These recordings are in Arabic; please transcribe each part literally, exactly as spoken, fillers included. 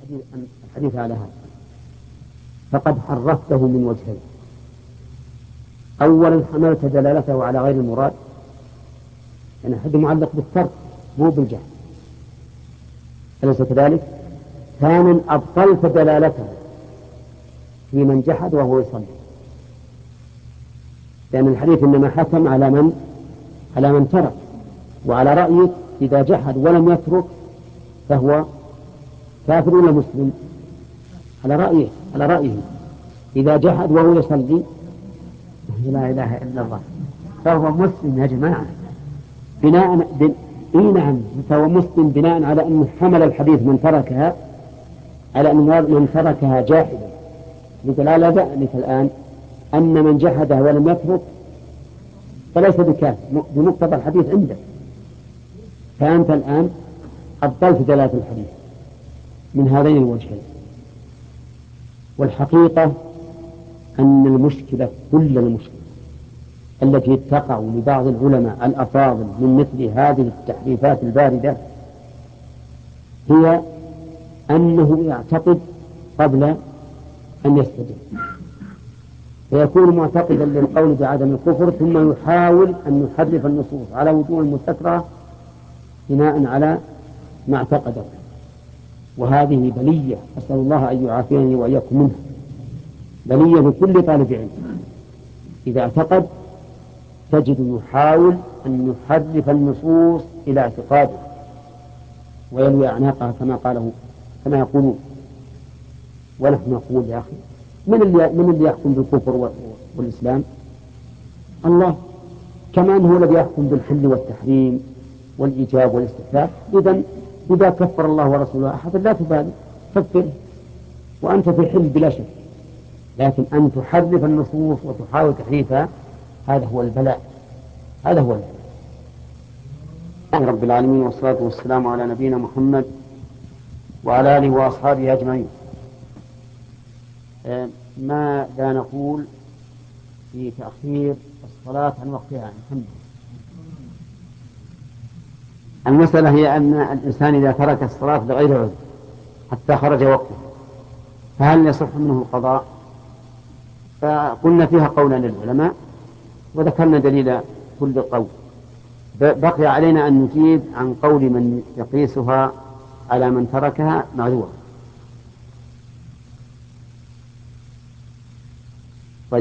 الحديث على هذا فقد حرفته من وجهين. أولا حملت دلالته على غير المراد، يعني حد معلق بالترك مو بالجهل، أليس كذلك؟ ثانيا أبطلت دلالته في من جحد وهو يصلي، لأن الحديث إنما حكم على من على من ترك، وعلى رأيك إذا جحد ولم يترك فهو كافر ولا مسلم؟ على رأيه على رأيه إذا جحد وهو يصلي لا إله إلا الله فهو مسلم يا جماعة، بناء ب... إيه نعم فهو مسلم بناء على أنه حمل الحديث من تركها على أن من تركها جاحدا. يقول لا لا بأنك الآن أن من جحده ولم يترك فليس بكافر بمقتضى الحديث عندك، فأنت الآن أبطلت دلالة الحديث من هذين الوجهين. والحقيقة أن المشكلة كل المشكلة التي تقع لبعض العلماء الأفاضل من مثل هذه التحريفات الباردة هي أنه يعتقد قبل أن يستدل، فيكون معتقدا للقول بعدم الكفر ثم يحاول أن يحرف النصوص على وجوه مستكرهة بناء على ما اعتقده، وهذه بلية أسأل الله أن يعافيني وإياكم منها، بلية لكل طالب علم إذا اعتقد تجد يحاول أن يحرف النصوص إلى اعتقاده ويلوي أعناقها كما قاله كما يقولون. ونحن نقول يا أخي من اللي, من اللي يحكم بالكفر والإسلام؟ الله، كمان هو الذي يحكم بالحل والتحريم والإيجاب والاستحباب. إذن إذا كفر الله ورسوله أحد لا تبالي كفره وأنت في الحل بلا شك، لكن أن تحرف النصوص وتحاول تحريفها هذا هو البلاء، هذا هو البلاء. رب العالمين والصلاة والسلام على نبينا محمد وعلى آله وأصحابه أجمعين. ماذا نقول في تأخير الصلاة عن وقتها؟ محمد. المسألة هي أن الإنسان إذا ترك الصلاة بغير عذر حتى خرج وقته فهل يصح منه القضاء؟ فقلنا فيها قولا للعلماء وذكرنا دليل كل قول، بقي علينا أن نجيب عن قول من يقيسها على من تركها معذورا. طيب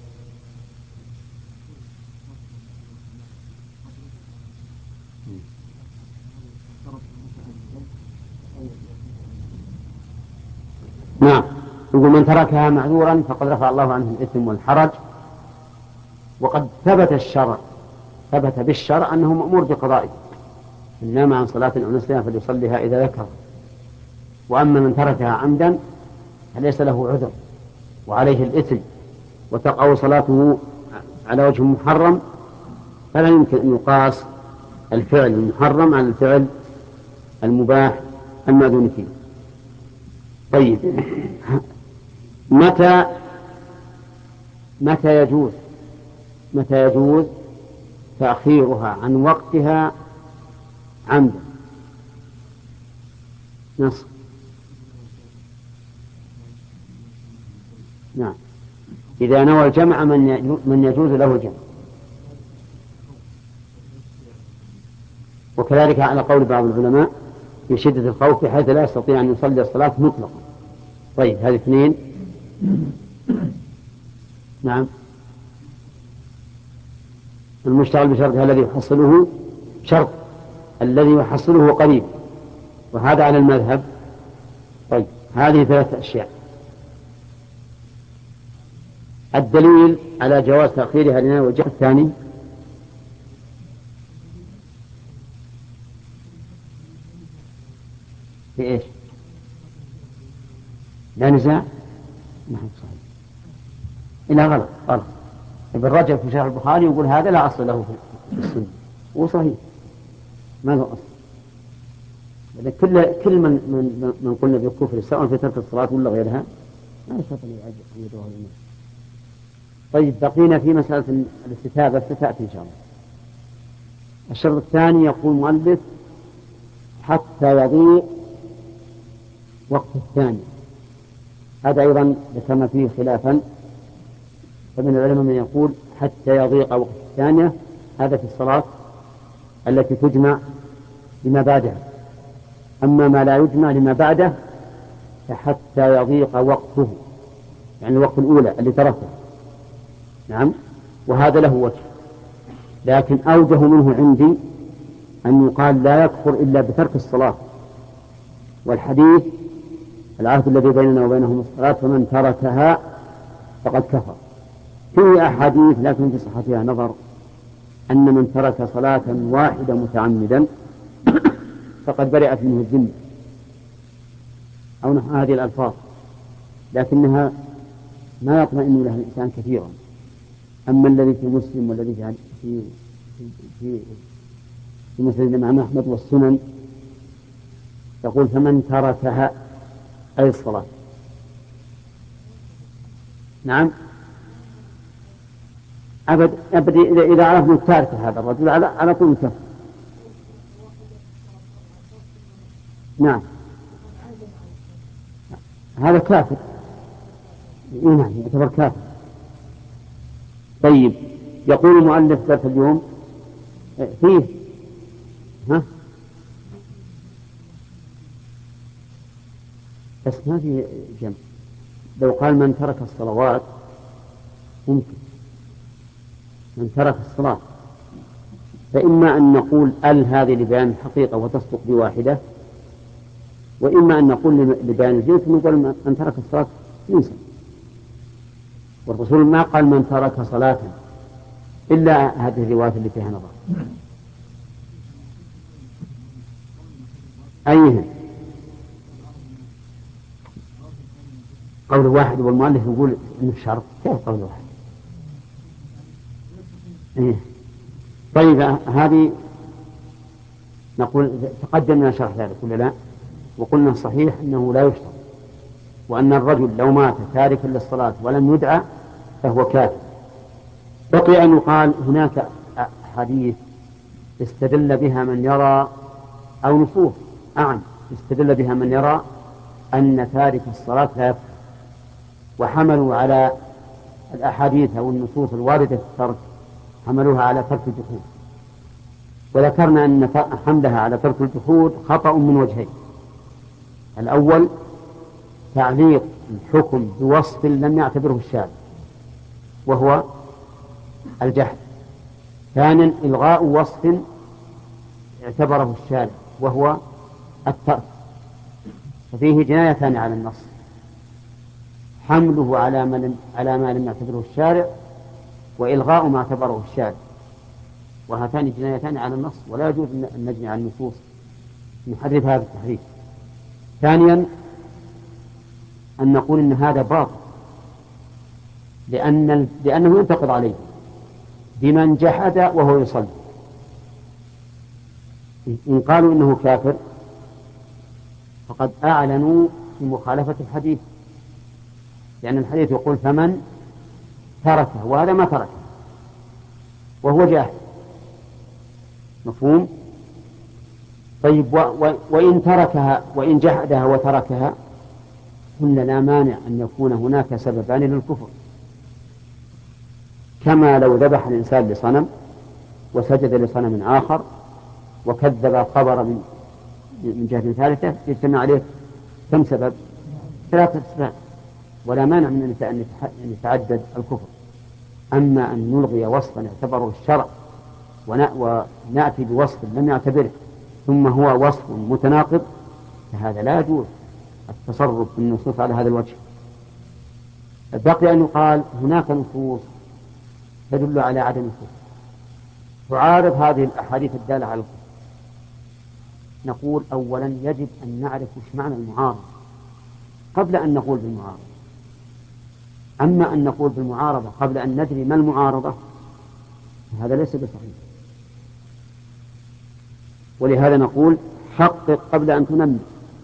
نعم، يقول من تركها معذورا فقد رفع الله عنه الإثم والحرج، وقد ثبت الشرع ثبت بالشرع أنه مأمور بقضائه، إن نام عن صلاة أو نسيها فليصليها إذا ذكر. وأما من تركها عمدا فليس له عذر وعليه الإثم وتقع صلاته على وجه محرم، فلا يمكن أن يقاس الفعل المحرم على الفعل المباح المأذون فيه. طيب متى متى يجوز متى يجوز تأخيرها عن وقتها عمدا؟ نص نعم، إذا نوى الجمع من يجوز له الجمع، وكذلك على قول بعض العلماء في شدة الخوف بحيث لا يستطيع أن يصلي الصلاة مطلقا. طيب هذه اثنين. نعم، المشتغل بشرط الذي يحصله شرط الذي يحصله قريب، وهذا على المذهب. طيب هذه ثلاث أشياء. الدليل على جواز تأخيرها لنا والجهة الثاني في إيش؟ لا نزاع. نعم صحيح. إلا غلط غلط. ابن رجب في شرح البخاري يقول هذا لا أصل له في السنة، وصحيح ما له أصل. كل كل من من من قلنا بالكفر سواء في ترك الصلاة ولا غيرها لا يستطيع أن يدعوه للناس. طيب بقينا في مسألة الاستتابة ستأتي إن شاء الله. الشرط الثاني يقول المؤلف حتى يضيق وقت الثاني هذا أيضا ذكرنا فيه خلافا، فمن العلماء من يقول حتى يضيق وقت الثانية، هذا في الصلاة التي تجمع لما بعدها. أما ما لا يجمع لما بعده فحتى يضيق وقته، يعني الوقت الأولى اللي تركه. نعم، وهذا له وجه، لكن أوجه منه عندي أن يقال لا يكفر إلا بترك الصلاة، والحديث العهد الذي بيننا وبينهم الصلاة فمن تركها فقد كفر. فيه أحاديث لكن في صحتها نظر، أن من ترك صلاة واحدة متعمدا فقد برئت منه الذمة أو نحو هذه الألفاظ، لكنها ما يطمئن لها الإنسان كثيرا. أما الذي في مسلم والذي في في في, في مسلم الإمام أحمد والسنن يقول فمن تركها أي الصلاة. نعم، أبد أبد إذا عرفنا تارك هذا الرجل على على طول كفر. نعم، هذا كافر. نعم، يعتبر كافر. طيب، يقول المؤلف درس اليوم فيه ها بس ما في جمع. لو قال من ترك الصلوات ممكن، من ترك الصلاة، فإما أن نقول ال هذه لبيان الحقيقة وتصدق بواحدة، وإما أن نقول لبيان الجنس ونقول من ترك الصلاة ينسى. والرسول ما قال من ترك صلاة إلا هذه الروايات اللي فيها نظر. أيها قول واحد، والمؤلف يقول إنه شرط. كيف قول واحد؟ إيه؟ طيب، هذه نقول تقدم لنا شرح ذلك ولا لا؟ وقلنا صحيح أنه لا يشترط، وأن الرجل لو مات تاركا للصلاة ولم يدعى فهو كافر. بقي أن يقال هناك حديث استدل بها من يرى، أو نصوص أعم استدل بها من يرى أن تارك الصلاة لا يكفر، وحملوا على الأحاديث أو النصوص الواردة في الترك حملوها على ترك الجحود. وذكرنا أن حملها على ترك الجحود خطأ من وجهين: الأول تعليق الحكم بوصف لم يعتبره الشارع وهو الجحد، ثانيا إلغاء وصف اعتبره الشارع وهو الترك. ففيه جنايتان على النص: حمله على ما على ما لم يعتبره الشارع، وإلغاء ما اعتبره الشارع. وهاتان جنايتان على النص، ولا يجوز أن نجني على النصوص نحرف هذا التحريف. ثانيا أن نقول إن هذا باطل، لأن لأنه ينتقد عليه بمن جحد وهو يصلي. إن قالوا إنه كافر فقد أعلنوا في مخالفة الحديث، لأن الحديث يقول فمن تركه، وهذا ما تركه وهو جاهل. مفهوم؟ طيب، و و وإن تركها وإن جحدها وتركها قلنا لا مانع أن يكون هناك سببان للكفر، كما لو ذبح الإنسان لصنم وسجد لصنم آخر وكذب خبر من من جهة ثالثة يجتمع عليه كم سبب؟ ثلاثة أسباب، ولا مانع من أن يتعدد الكفر. أما أن نلغي وصفا اعتبره الشرع ونأتي بوصف لم يعتبره ثم هو وصف متناقض، فهذا لا يجوز التصرف بالنصوص على هذا الوجه. بقي أن يقال هناك نصوص تدل على عدم الكفر تعارض هذه الأحاديث الدالة على الكفر. نقول أولا يجب أن نعرف وش معنى المعارضة قبل أن نقول بالمعارضة. أما أن نقول بالمعارضة قبل أن ندري ما المعارضة هذا ليس بصحيح. ولهذا نقول حقق قبل أن تنمي.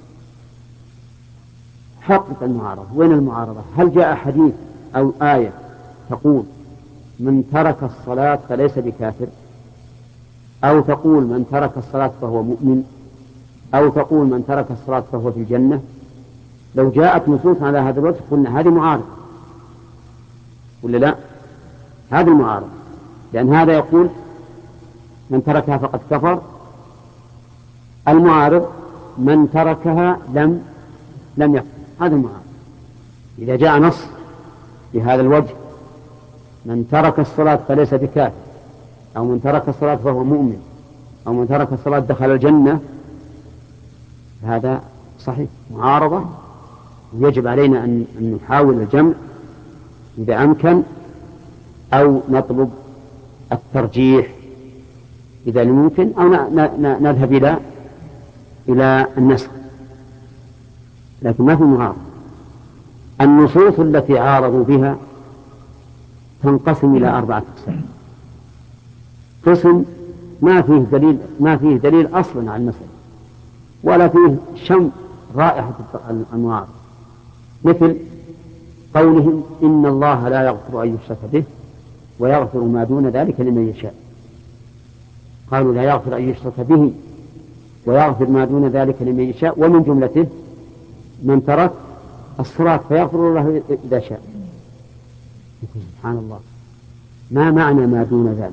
حقق المعارضة. وين المعارضة؟ هل جاء حديث أو آية تقول من ترك الصلاة فليس بكافر، أو تقول من ترك الصلاة فهو مؤمن، أو تقول من ترك الصلاة فهو في الجنة، لو جاءت نصوص على هذا الوجه قلنا هذه معارضة ولا لا؟ هذه المعارضة، لأن هذا يقول من تركها فقد كفر، المعارض من تركها لم لم يكفر. هذا المعارض. إذا جاء نص بهذا الوجه من ترك الصلاة فليس بكافر، أو من ترك الصلاة فهو مؤمن، أو من ترك الصلاة دخل الجنة، هذا صحيح معارضة، ويجب علينا أن نحاول الجمع إذا أمكن، أو نطلب الترجيح إذا لم يمكن، أو نذهب إلى إلى النسخ، لكن ما في معارضة. النصوص التي عارضوا بها تنقسم إلى أربعة أقسام. قسم ما فيه دليل ما فيه دليل أصلا على المسألة، ولا فيه شم رائحة المعارضة، مثل قولهم إن الله لا يغفر أن يشرك به ويغفر ما دون ذلك لمن يشاء. قالوا لا يغفر أن يشرك به ويغفر ما دون ذلك لمن يشاء، ومن جملته من ترك الصلاة فيغفر الله إذا شاء. سبحان الله، ما معنى ما دون ذلك؟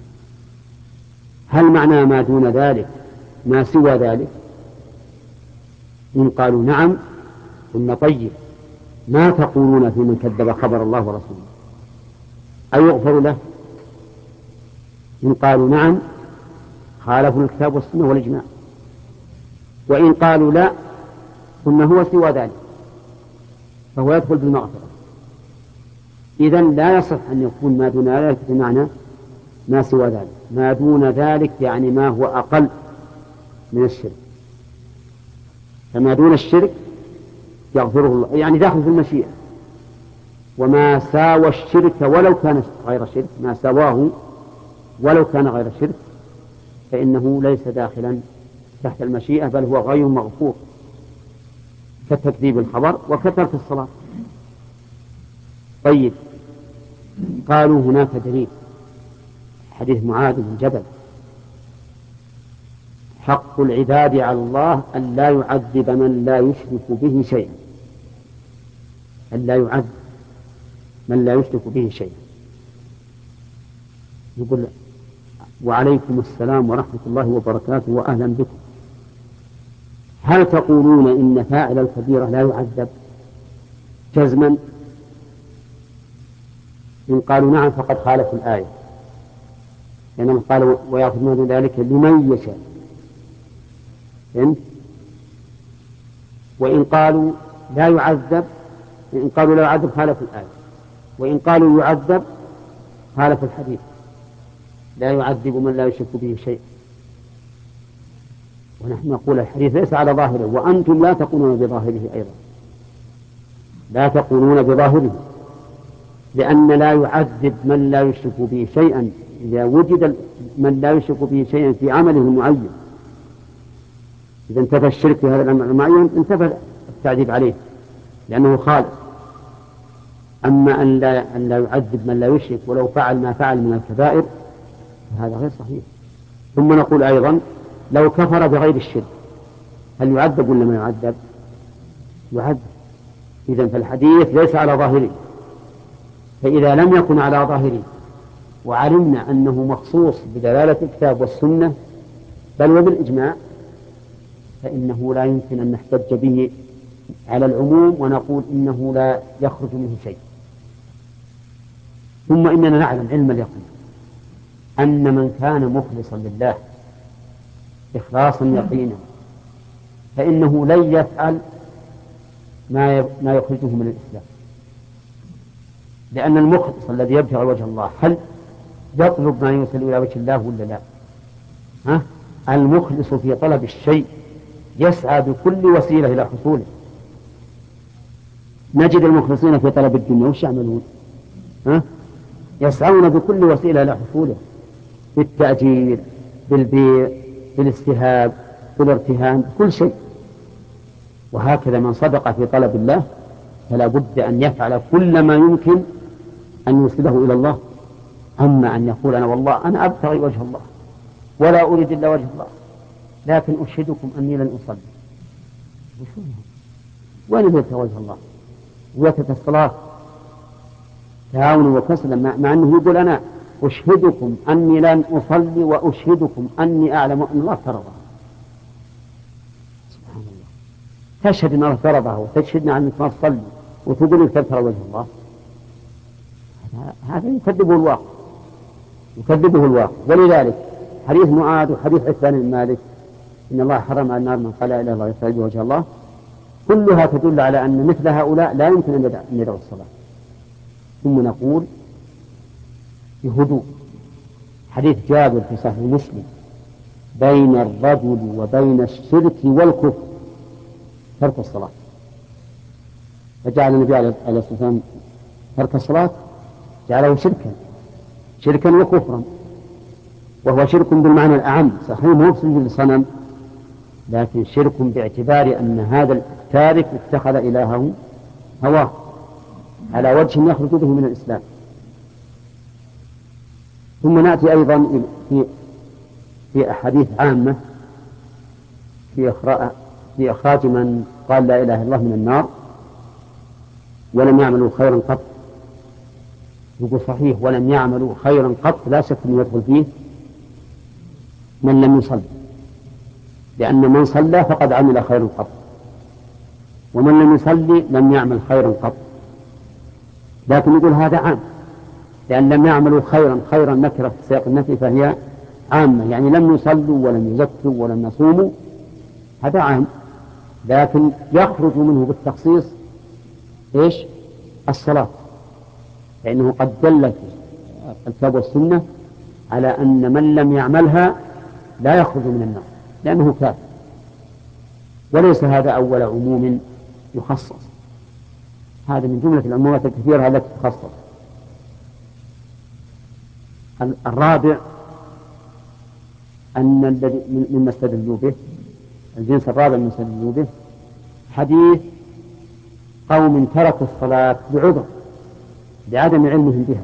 هل معنى ما دون ذلك ما سوى ذلك؟ إن قالوا نعم قلنا طيب، ما تقولون في من كذب خبر الله ورسوله؟ أيغفر له؟ إن قالوا نعم خالفوا الكتاب والسنة والإجماع، وإن قالوا لا قلنا هو سوى ذلك فهو يدخل بالمغفرة. إذن لا يصح أن يكون ما دون ذلك بمعنى ما سوى ذلك. ما دون ذلك يعني ما هو أقل من الشرك، فما دون الشرك يغفره الله، يعني داخل في المشيئة. وما ساوى الشرك ولو كان غير شرك، ما سواه ولو كان غير شرك فإنه ليس داخلا تحت المشيئة، بل هو غير مغفور، كتكذيب الخبر وكترك الصلاة. طيب، قالوا هناك دليل، حديث معاذ بن جبل: حق العباد على الله أن لا يعذب من لا يشرك به شيئا، أن لا يعذب من لا يشرك به شيئا. يقول: وعليكم السلام ورحمة الله وبركاته وأهلا بكم، هل تقولون إن فاعل الكبيرة لا يعذب جزما؟ إن قالوا نعم فقد خالفوا الآية، لأنهم قالوا ويغفر ذلك لمن يشاء. وإن قالوا لا يعذب إن قالوا لا يعذب خالفوا الآية، وإن قالوا يعذب خالفوا الحديث: لا يعذب من لا يشرك به شيء. ونحن نقول الحديث ليس على ظاهره، وأنتم لا تقولون بظاهره أيضا، لا تقولون بظاهره، لأن لا يعذب من لا يشرك به شيئا إذا وجد من لا يشرك به شيئا في عمله المعين. إذا انتفى الشرك في هذا العمل المعين انتفى التعذيب عليه لأنه خالف. أما أن لا, أن لا يعذب من لا يشرك ولو فعل ما فعل من الكبائر فهذا غير صحيح. ثم نقول أيضا: لو كفر بغير الشرك هل يعذب ولا ما يعذب؟ يعذب. إذن فالحديث ليس على ظاهره، فإذا لم يكن على ظاهره وعلمنا أنه مخصوص بدلالة الكتاب والسنة بل وبالإجماع، فإنه لا يمكن أن نحتج به على العموم ونقول إنه لا يخرج منه شيء. ثم إننا نعلم علم اليقين أن من كان مخلصا لله إخلاصا يقينا فإنه لن يفعل ما ما يخرجه من الإسلام، لأن المخلص الذي يبتغي وجه الله هل يطلب ما يوصل إلى وجه الله ولا لا؟ ها؟ المخلص في طلب الشيء يسعى بكل وسيلة إلى حصوله. نجد المخلصين في طلب الدنيا وش يعملون؟ ها؟ يسعون بكل وسيلة إلى حصوله، بالتأجير، بالبيع، بالاستهاب، بالارتهان، كل شيء. وهكذا من صدق في طلب الله فلا بد أن يفعل كل ما يمكن أن يوصله إلى الله. أما أن يقول: أنا والله أنا أبتغي وجه الله ولا أريد إلا وجه الله، لكن أشهدكم أني لن أصلي، وين يبتغى وجه الله ويترك الصلاة تهاونا وكسلا، مع أنه يقول أنا أشهدكم أني لن أصلي وأشهدكم أني أعلم أن الله فرضها. سبحان الله، تشهد أن الله فرضها وتشهدنا أنك ما تصلي وتقول أنك تبتغى وجه الله، هذا يكذبه الواقع يكذبه الواقع. ولذلك حديث معاذ وحديث عثمان بن مالك إن الله حرم على النار من قال لا إله إلا الله يبتغي به وجه الله، كلها تدل على أن مثل هؤلاء لا يمكن أن يدعوا الصلاة. ثم نقول بهدوء، حديث جابر في صحيح مسلم بين الرجل وبين الشرك والكفر ترك الصلاة، فجعل النبي عليه الصلاة والسلام ترك الصلاة جعله شركا شركا وكفرا، وهو شرك بالمعنى الأعم، صحيح مو بسجود الصنم، لكن شرك باعتبار أن هذا التارك اتخذ إلهه هواه على وجه يخرج به من الإسلام. ثم نأتي أيضا في في أحاديث عامة في إخراج في إخراج من قال لا إله إلا الله من النار ولم يعملوا خيرا قط. يقول صحيح ولم يعملوا خيرا قط، لا شك أن يدخل فيه من لم يصلي، لأن من صلى فقد عمل خيرا قط، ومن لم يصلي لم يعمل خيرا قط. لكن يقول هذا عام، لأن لم يعملوا خيرا خيرا نكرة في سياق النفي فهي عامة، يعني لم يصلوا ولم يزكوا ولم يصوموا، هذا عام، لكن يخرج منه بالتخصيص إيش؟ الصلاة، لأنه قد دلت الكتاب والسنة على أن من لم يعملها لا يخرج من النار لأنه كافر، وليس هذا أول عموم يخصص، هذا من جملة العمومات الكثيرة التي تخصص. الرابع أن الذي مما استدلوا به، الجنس الرابع مما استدلوا به حديث قوم تركوا الصلاة بعذر بعدم علمهم بها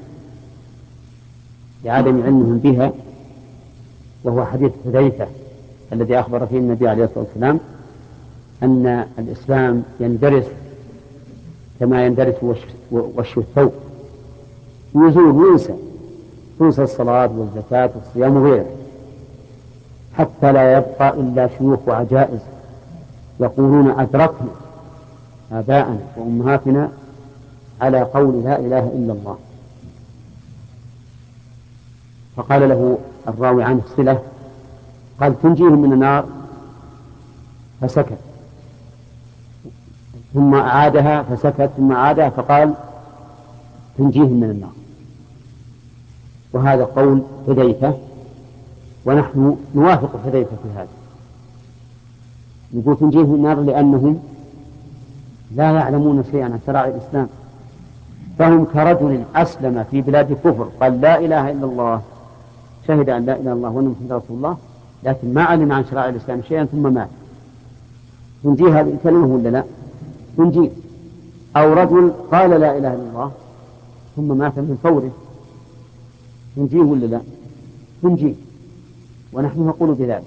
بعدم علمهم بها وهو حديث حذيفة الذي أخبر فيه النبي عليه الصلاة والسلام أن الإسلام يندرس كما يندرس وش الثوب، يزول وينسى، تنسى الصلاة والزكاة والصيام وغيره، حتى لا يبقى إلا شيوخ وعجائز يقولون أدركنا آباءنا وأمهاتنا على قول لا إله إلا الله. فقال له الراوي عنه صلة، قال تنجيهم من النار، فسكت، ثم أعادها فسكت، ثم أعادها فقال تنجيهم من النار. وهذا قول حذيفة، ونحن نوافق حذيفة في هذا، نقول تنجيهم من النار لأنهم لا يعلمون شيئا عن شرائع الإسلام، فهم كرجل أسلم في بلاد الكفر قال لا إله إلا الله، شهد أن لا إله إلا الله وأن محمدا رسول الله، لكن ما علم عن شرائع الإسلام شيئا ثم مات، تنجيه هذه الكلمة ولا لا؟ تنجيه. أو رجل قال لا إله إلا الله ثم مات من فوره، تنجيه ولا لا؟ تنجيه، ونحن نقول بذلك.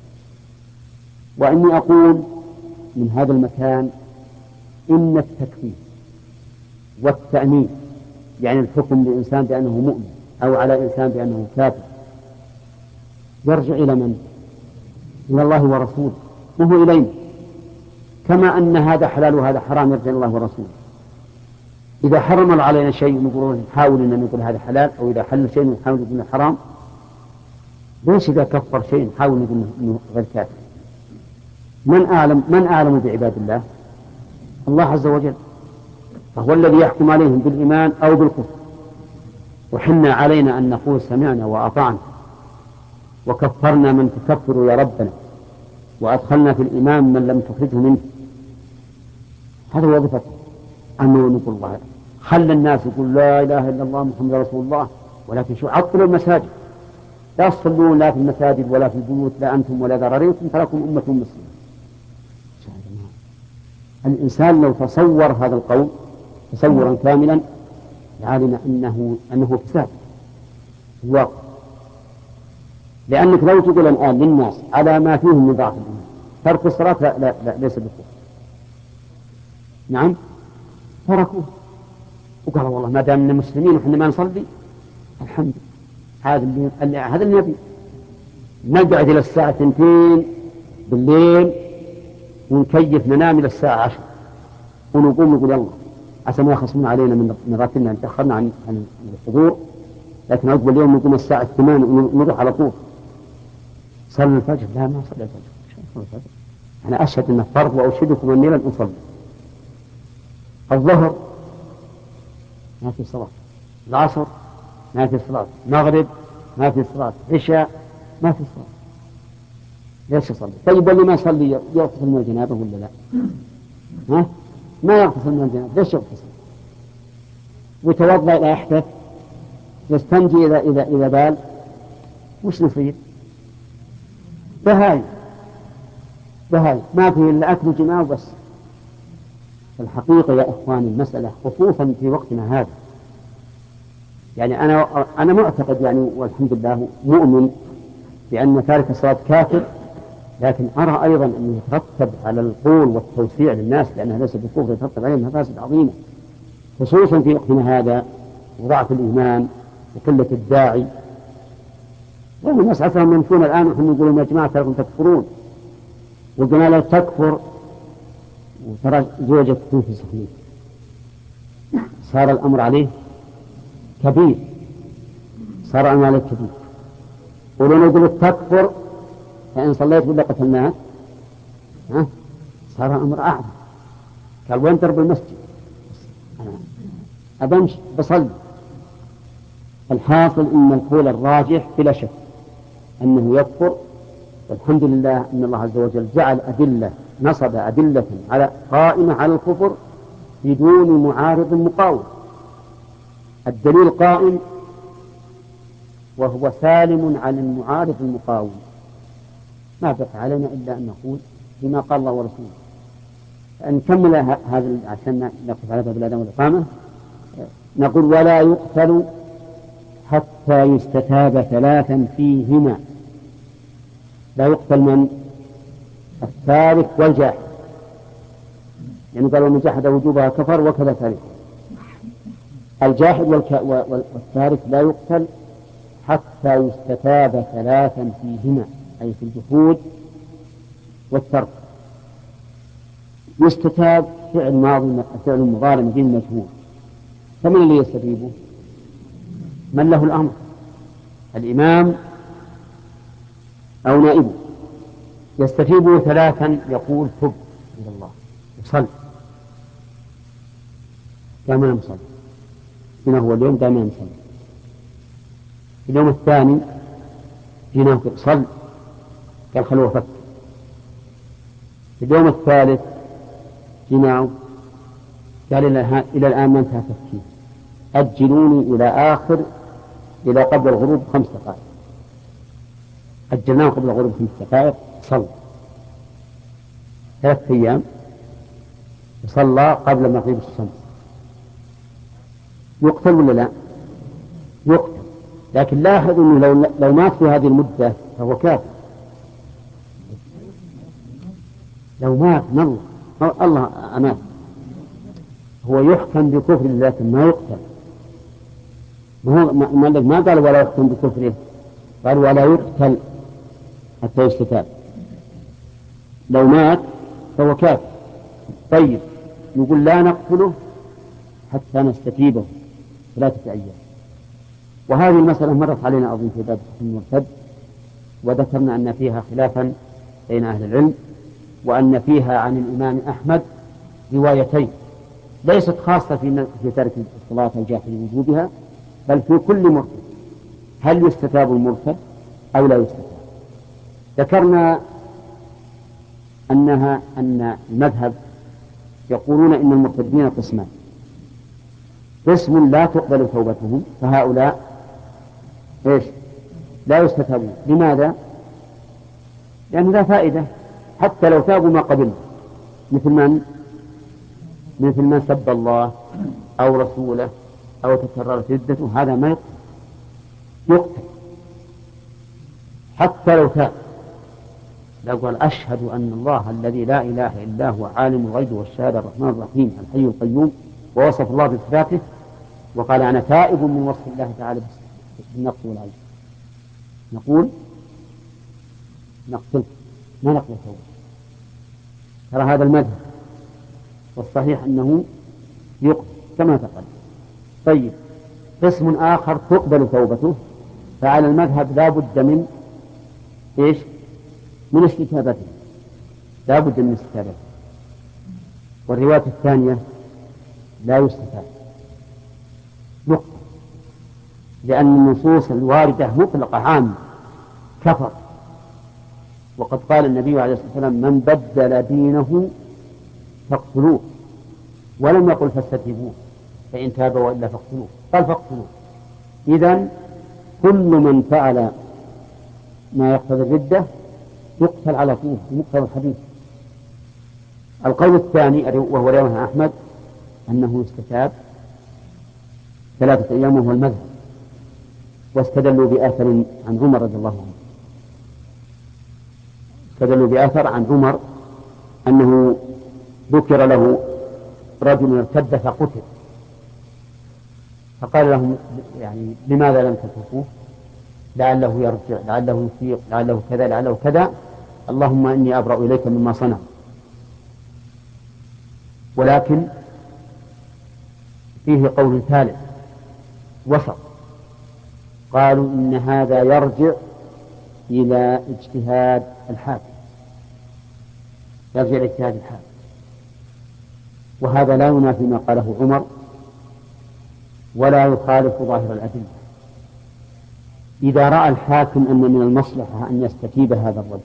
وإني أقول من هذا المكان إن التكفير والتأمين، يعني الحكم لإنسان بأنه مؤمن أو على إنسان بأنه كافر، يرجع إلى من؟ إلى الله ورسوله، وهو إلينا، كما أن هذا حلال وهذا حرام يرجع إلى الله ورسوله. إذا حرم الله علينا شيء نقول نحاول أن نقول هذا حلال، أو إذا حل شيء نحاول نقول حرام. ليش إذا كفر شيء نحاول نقول إنه غير كافر؟ من أعلم من أعلم بعباد الله؟ الله عز وجل، فهو الذي يحكم عليهم بالإيمان أو بالكفر، وحنا علينا أن نقول سمعنا وأطعنا وكفرنا من تكفر يا ربنا، وأدخلنا في الإيمان من لم تخرجه منه. هذا وظيفة أنه نقول الله، خلى الناس يقول لا إله إلا الله محمد رسول الله، ولكن شو عطلوا المساجد، لا تصلون لا في المساجد ولا في البيوت، لا أنتم ولا ذراريكم، فلكم أمة مسلمة. الإنسان لو تصور هذا القول تصورا كاملا لعلم أنه أنه فساد واقع، لأنك لو تقول الآن للناس على ما فيهم من ضعف الإيمان ترك الصلاة لا, لا, لا ليس بكفر، نعم تركوه وقالوا والله ما دامنا مسلمين وحنا ما نصلي الحمد لله، هذا اللي هذا اللي نبي، نقعد إلى الساعة اثنتين بالليل ونكيف ننام إلى الساعة عشر ونقوم نقول يلا عسى ما يخصمون علينا من راتبنا أن تأخرنا عن عن الحضور، لكن عقب اليوم نقوم الساعة ثمانية ونروح على طول صلي الفجر. لا ما صلي الفجر، أنا أشهد أنه فرض وأشهدكم أني لن أصلي. الظهر ما في صلاة، العصر ما في صلاة، المغرب ما في صلاة، عشاء ما في صلاة، ليش يصلي؟ طيب واللي ما يصلي يغتسل من الجنابة ولا لا؟ ها؟ ما يغتسل من الجنابة، ليش يغتسل؟ ويتوضأ إذا أحدث، يستنجي إذا إذا إذا بال، وش نصير؟ بهاي بهاي ما فيه إلا أكل جماع بس. الحقيقة يا إخواني المسألة خصوصا في وقتنا هذا، يعني أنا أنا معتقد يعني والحمد لله مؤمن بأن تارك الصلاة كافر، لكن أرى أيضا أن يترتب على القول والتوسيع للناس، لأنها ليس بكفر، يترتب عليهم مفاسد عظيمة خصوصا في وقتنا هذا وضعف الإيمان وقلة الداعي. يعني الناس عساهم يمشون الآن ونحن نقول يا جماعة تراكم تكفرون، وقلنا لا تكفر وترى زوجك في سحنين، صار الأمر عليه كبير، صار الأمر عليه كبير. ولو نقول تكفر فإن صليت ولا قتلناك، ها صار الأمر أعظم. قال وين ترب المسجد؟ أبمشي بصلي. الحاصل إن القول الراجح بلا شك أنه يكفر، والحمد لله أن الله عز وجل جعل أدلة، نصب أدلة على قائمة على الكفر بدون معارض مقاوم. الدليل قائم وهو سالم عن المعارض المقاوم. ما بقى علينا إلا أن نقول بما قال الله ورسوله. نكمل هذا عشان نقف على باب الأذان والإقامة. نقول ولا يقتل حتى يستتاب ثلاثا فيهما. لا يقتل من؟ التارك والجاحد، يعني قالوا من جحد وجوبها كفر وكذا تارك. الجاحد والتارك لا يقتل حتى يستتاب ثلاثا فيهما، أي في الجحود والترك. يستتاب فعل ماضي فعل مضارع مبين مجهول، فمن اللي يستتيبه؟ من له الأمر، الإمام أو نائبه. يستتيبه ثلاثا، يقول تب إلى الله وصل. دائما نصلي، هنا هو اليوم دائما نصلي. اليوم الثاني جينا صل، قال خلوه فك. اليوم الثالث جينا قال إلى الآن ما انتهى تفكير، أجلوني إلى آخر إلى قبل الغروب خمس دقائق. أجلناه قبل الغروب خمس دقائق، صلى ثلاث أيام وصلى قبل مغيب الشمس. يقتل ولا لا؟ يقتل، لكن لاحظ أنه لو, لو مات في هذه المدة فهو كافر. لو مات من الله الله أمات، هو يحكم بكفر لكن ما يقتل. ما, ما قال ولا يحكم بكفره، قال ولا يقتل حتى يستتاب. لو مات فهو كافر. طيب نقول لا نقتله حتى نستتيبه ثلاثة أيام. وهذه المسألة مرت علينا أظن في باب المرتد، وذكرنا أن فيها خلافا بين أهل العلم، وأن فيها عن الإمام أحمد روايتين ليست خاصة في في ترك الصلاة أو جاحد وجوبها، بل في كل مرتد. هل يستتاب المرتد أو لا يستتاب؟ ذكرنا أنها أن المذهب يقولون إن المرتدين قسمان: قسم لا تقبل توبتهم، فهؤلاء إيش؟ لا يستتابون. لماذا؟ لأن لا فائدة، حتى لو تابوا ما قبلوا. مثل من؟ مثل من سب الله أو رسوله أو تكررت ردته، هذا ما يقتل، يقتل حتى لو تاب. لو قال أشهد أن الله الذي لا إله إلا هو عالم الغيب والشهادة الرحمن الرحيم الحي القيوم، ووصف الله بصفاته، وقال أنا تائب من وصف الله تعالى بالنقص والعيب، نقول نقتل ما نقبل توبة. ترى هذا المذهب، والصحيح أنه يقبل كما تقل. طيب، قسم آخر تقبل توبته، فعلى المذهب لا بد من إيش؟ من استتابته، لا بد من استتابته. والرواية الثانية لا يستتاب نقطة، لأن النصوص الواردة مطلقة عامة كفر، وقد قال النبي عليه الصلاة والسلام من بدل دينه فاقتلوه، ولم يقل فاستتيبوه فإن تاب وإلا فاقتلوه، قال فاقتلوه. إذن كل من فعل ما يقتضي الردة يقتل على طول بمقتضى الحديث. القول الثاني وهو رواية أحمد أنه استتاب ثلاثة أيام وهو المذهب، واستدلوا بآثر عن عمر رضي الله عنه، استدلوا بآثر عن عمر أنه ذكر له رجل ارتد فقتل، فقال لهم يعني لماذا لم تتركوه؟ لعله يرجع، لعله يفيق، لعله كذا، لعله كذا، اللهم إني أبرأ إليك مما صنع. ولكن فيه قول ثالث وسط، قالوا إن هذا يرجع إلى اجتهاد الحاكم، يرجع إلى اجتهاد الحاكم، وهذا لا ينافي ما قاله عمر ولا يخالف ظاهر الأدلة. إذا رأى الحاكم أن من المصلحة أن يستتيب هذا الرجل،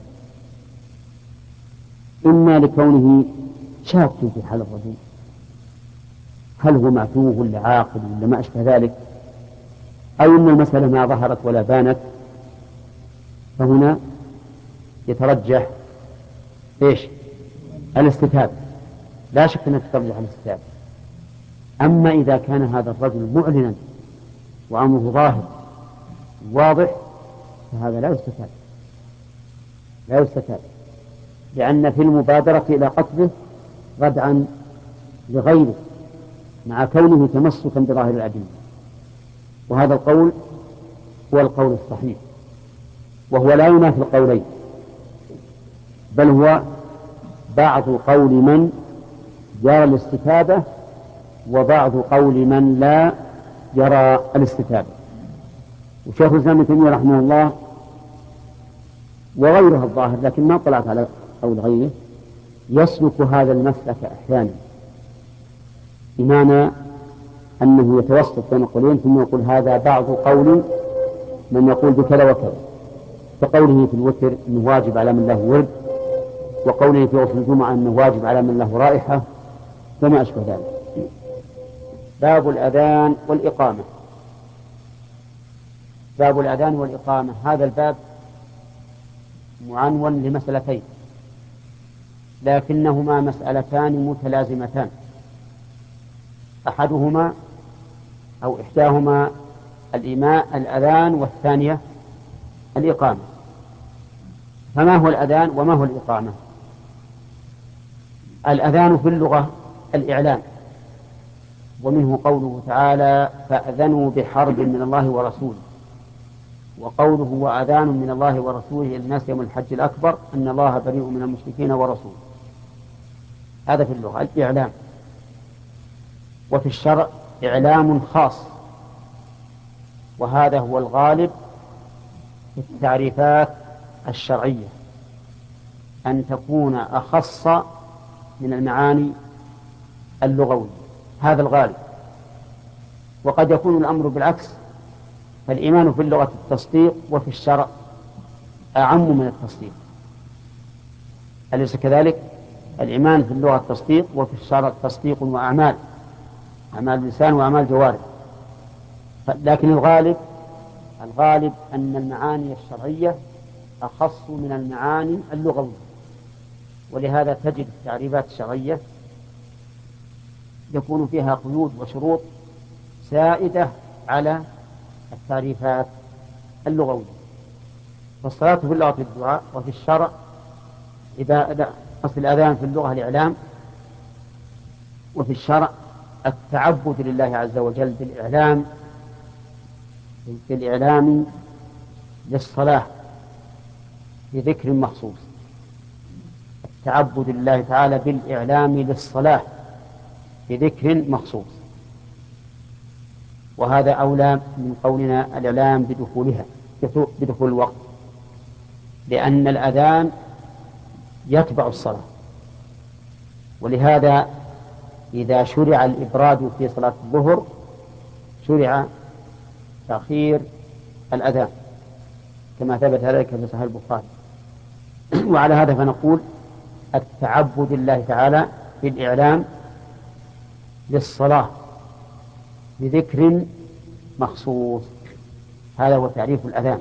إما لكونه شاك في حال الرجل، هل هو معتوه ولا عاقل ولا ما أشبه ذلك، أو أن المسألة ما ظهرت ولا بانت، فهنا يترجح إيش؟ الاستتابة، لا شك أنها تترجح الاستتابة. أما إذا كان هذا الرجل معلنا وأمره ظاهر واضح فهذا لا يستتاب، لا يستتاب، لأن في المبادرة إلى قتله ردعا لغيره مع كونه تمسكا بظاهر الأدلة. وهذا القول هو القول الصحيح، وهو لا ينافي القولين، بل هو بعض قول من يرى الاستتابة وبعض قول من لا يرى الاستتابة. وشيخ الإسلام ابن تيمية رحمه الله وغيرها الظاهر، لكن ما طلعت على قول غيره، يسلك هذا المسلك أحيانا، بمعنى أنه يتوسط بين القولين ثم يقول هذا بعض قول من يقول بكذا وكذا، كقوله في الوتر أنه واجب على من له ورد، وقوله في غسل الجمعة أنه واجب على من له رائحة، وما أشبه ذلك. باب الأذان والإقامة. باب الأذان والإقامة، هذا الباب معنون لمسألتين، لكنهما مسألتان متلازمتان، أحدهما أو إحداهما الإيماء الأذان والثانية الإقامة. فما هو الأذان وما هو الإقامة؟ الأذان في اللغة الإعلان، ومنه قوله تعالى فأذنوا بحرب من الله ورسوله، وقوله وأذان من الله ورسوله إلى الناس يوم الحج الأكبر أن الله بريء من المشركين ورسوله. هذا في اللغة الإعلام. وفي الشرع إعلام خاص، وهذا هو الغالب في التعريفات الشرعية، أن تكون أخص من المعاني اللغوية، هذا الغالب. وقد يكون الأمر بالعكس، فالإيمان في اللغة التصديق وفي الشرع أعم من التصديق، أليس كذلك؟ الإيمان في اللغة التصديق وفي الشرع تصديق وأعمال، أعمال لسان وأعمال جوارح. لكن الغالب الغالب أن المعاني الشرعية أخص من المعاني اللغوية، ولهذا تجد التعريفات الشرعية يكون فيها قيود وشروط سائدة على التعريفات اللغوية. فالصلاة في اللغة الدعاء، وفي الشرع إذا لا أصل الأذان في اللغة الإعلام، وفي الشرع التعبد لله عز وجل بالإعلام بالإعلام للصلاة بذكر مخصوص. التعبد لله تعالى بالإعلام للصلاة بذكر مخصوص، وهذا أولى من قولنا الإعلام بدخولها بدخول الوقت، لأن الأذان يتبع الصلاة. ولهذا إذا شرع الإبراد في صلاة الظهر شرع تأخير الأذان كما ثبت ذلك في صحيح البخاري. وعلى هذا فنقول التعبد لله تعالى بالإعلام للصلاة بذكر مخصوص، هذا هو تعريف الأذان.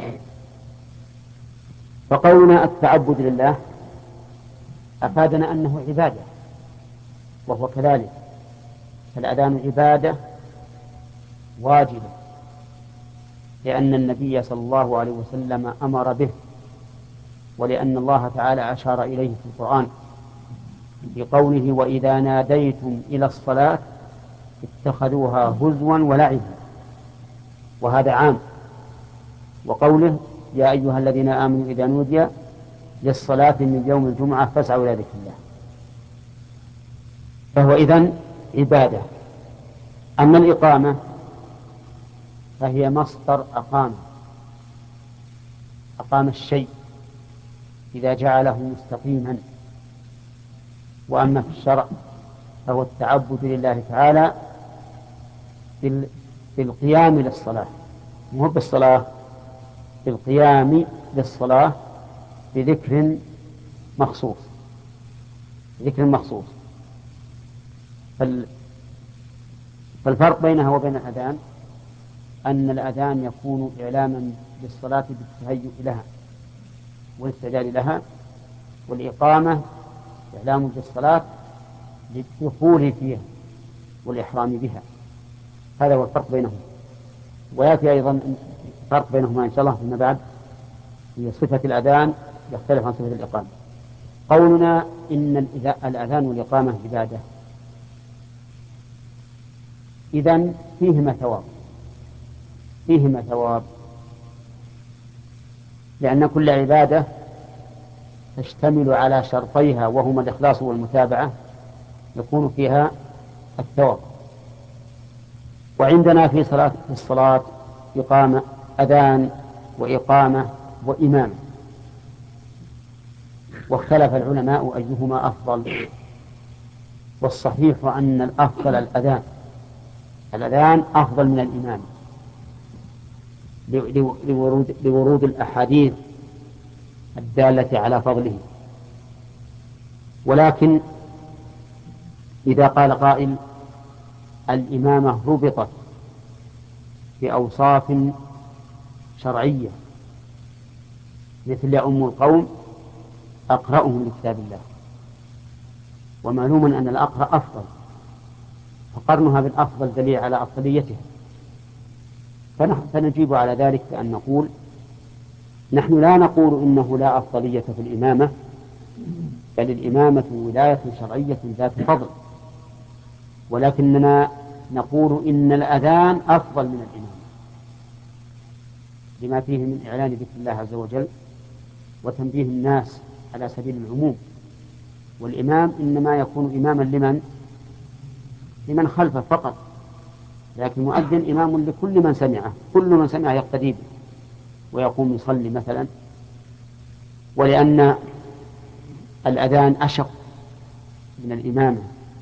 فقولنا التعبد لله أفادنا أنه عبادة، وهو كذلك، فالأذان عبادة واجبة، لأن النبي صلى الله عليه وسلم أمر به، ولأن الله تعالى أشار إليه في القرآن بقوله وإذا ناديتم إلى الصلاة اتخذوها هزوا ولعبا، وهذا عام. وقوله يا أيها الذين آمنوا إذا نودي للصلاة من يوم الجمعة فاسعوا إلى ذكر الله، فهو إذن عبادة. أما الإقامة فهي مصدر أقام أقام الشيء إذا جعله مستقيما. وأما في الشرع فهو التعبد لله تعالى بالقيام للصلاة، مو بالصلاة، بالقيام للصلاة بذكر مخصوص ذكر مخصوص. فالفرق بينها وبين الأذان أن الأذان يكون إعلاما للصلاة بالتهيؤ لها والاستعداد لها، والإقامة إعلام للصلاة للدخول فيها والإحرام بها. هذا هو الفرق بينهم. ويأتي أيضا فرق بينهما إن شاء الله فيما بعد هي صفة الأذان يختلف عن صفة الإقامة. قولنا إن الأذان والإقامة عبادة، إذن فيهما ثواب فيهما ثواب لأن كل عبادة تشتمل على شرطيها وهما الإخلاص والمتابعة يكون فيها الثواب. وعندنا في صلاة في الصلاة إقامة أذان وإقامة وإمامة، واختلف العلماء أيهما أفضل، والصحيح أن الأفضل الأذان الأذان أفضل من الإمامة لورود, لورود الأحاديث الدالة على فضله. ولكن إذا قال قائل الإمامة ربطت بأوصاف شرعية مثل يؤم القوم أقرأهم لكتاب الله، ومعلوم أن الأقرأ أفضل، فقرنها بالأفضل دليل على أفضليته. فنجيب على ذلك بأن نقول نحن لا نقول إنه لا أفضلية في الإمامة، بل الإمامة ولاية شرعية ذات فضل، ولكننا نقول إن الأذان أفضل من الإمامة لما فيه من إعلان ذكر الله عز وجل وتنبيه الناس على سبيل العموم. والإمام إنما يكون إماما لمن لمن خلفه فقط، لكن المؤذن إمام لكل من سمعه، كل من سمعه يقتدي به ويقوم يصلي مثلا. ولأن الأذان أشق من الإمامة،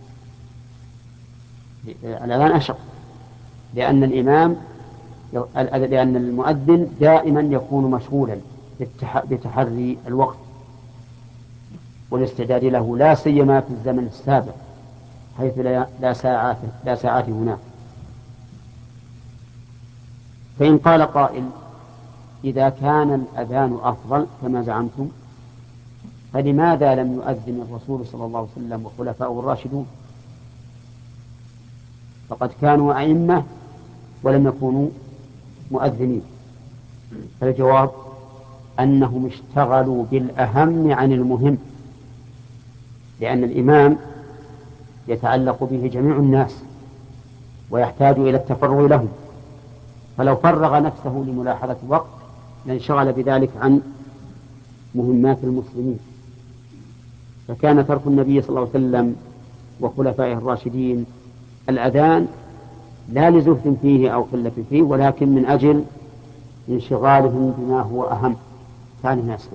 الأذان أشق لأن الإمام لأن المؤذن دائما يكون مشغولا بتحري الوقت والاستعداد له، لا سيما في الزمن السابق حيث لا ساعات لا ساعات هناك. فإن قال قائل إذا كان الأذان أفضل كما زعمتم فلماذا لم يؤذن الرسول صلى الله عليه وسلم وخلفاؤه الراشدون؟ فقد كانوا أئمة ولم يكونوا مؤذنين. فالجواب أنهم اشتغلوا بالأهم عن المهم، لأن الإمام يتعلق به جميع الناس ويحتاج إلى التفرغ لهم، فلو فرغ نفسه لملاحظة الوقت لانشغل بذلك عن مهمات المسلمين. فكان ترك النبي صلى الله عليه وسلم وخلفائه الراشدين الأذان لا لزهد فيه أو قلة فيه، ولكن من أجل انشغالهم بما هو أهم كان الناس،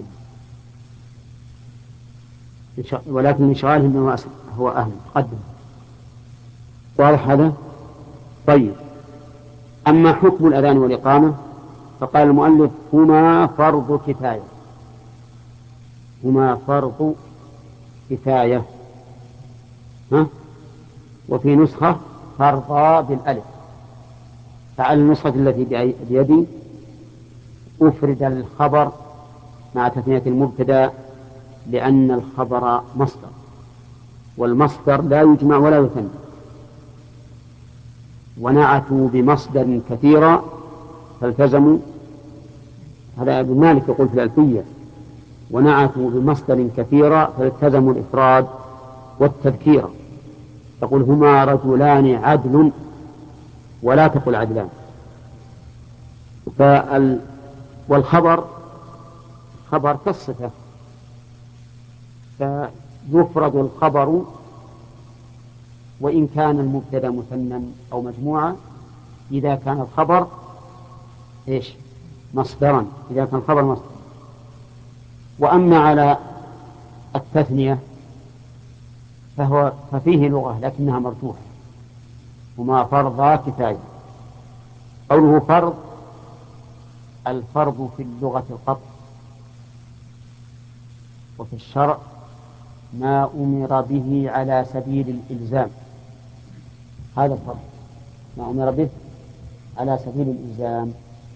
ولكن انشغالهم بما هو أهم قدم. واضح هذا؟ طيب، أما حكم الأذان والإقامة فقال المؤلف هما فرض كفاية، هما فرض كفاية، ها؟ وفي نسخة فرضا بالألف، فعلى النسخة التي بيدي أفرد الخبر مع تثنية المبتدأ لأن الخبر مصدر، والمصدر لا يجمع ولا يثنى، ونعتوا بمصدر كثيرا فالتزموا، هذا ابن مالك يقول في الألفية، ونعتوا بمصدر كثيرا فالتزموا الإفراد والتذكير، تقول هما رجلان عدل ولا تقل عدلان. فال والخبر خبر كالصفة، فيفرد الخبر وإن كان المبتدأ مثنى أو مجموعة إذا كان الخبر إيش؟ مصدرا، إذا كان الخبر مصدرا. وأما على التثنية فهو ففيه لغة لكنها مرجوحة، هما فرضا كفاية. قوله فرض، الفرض في اللغة القطع، وفي الشرع ما أمر به على سبيل الإلزام، هذا الفرض ما أمر به على سبيل الإلزام.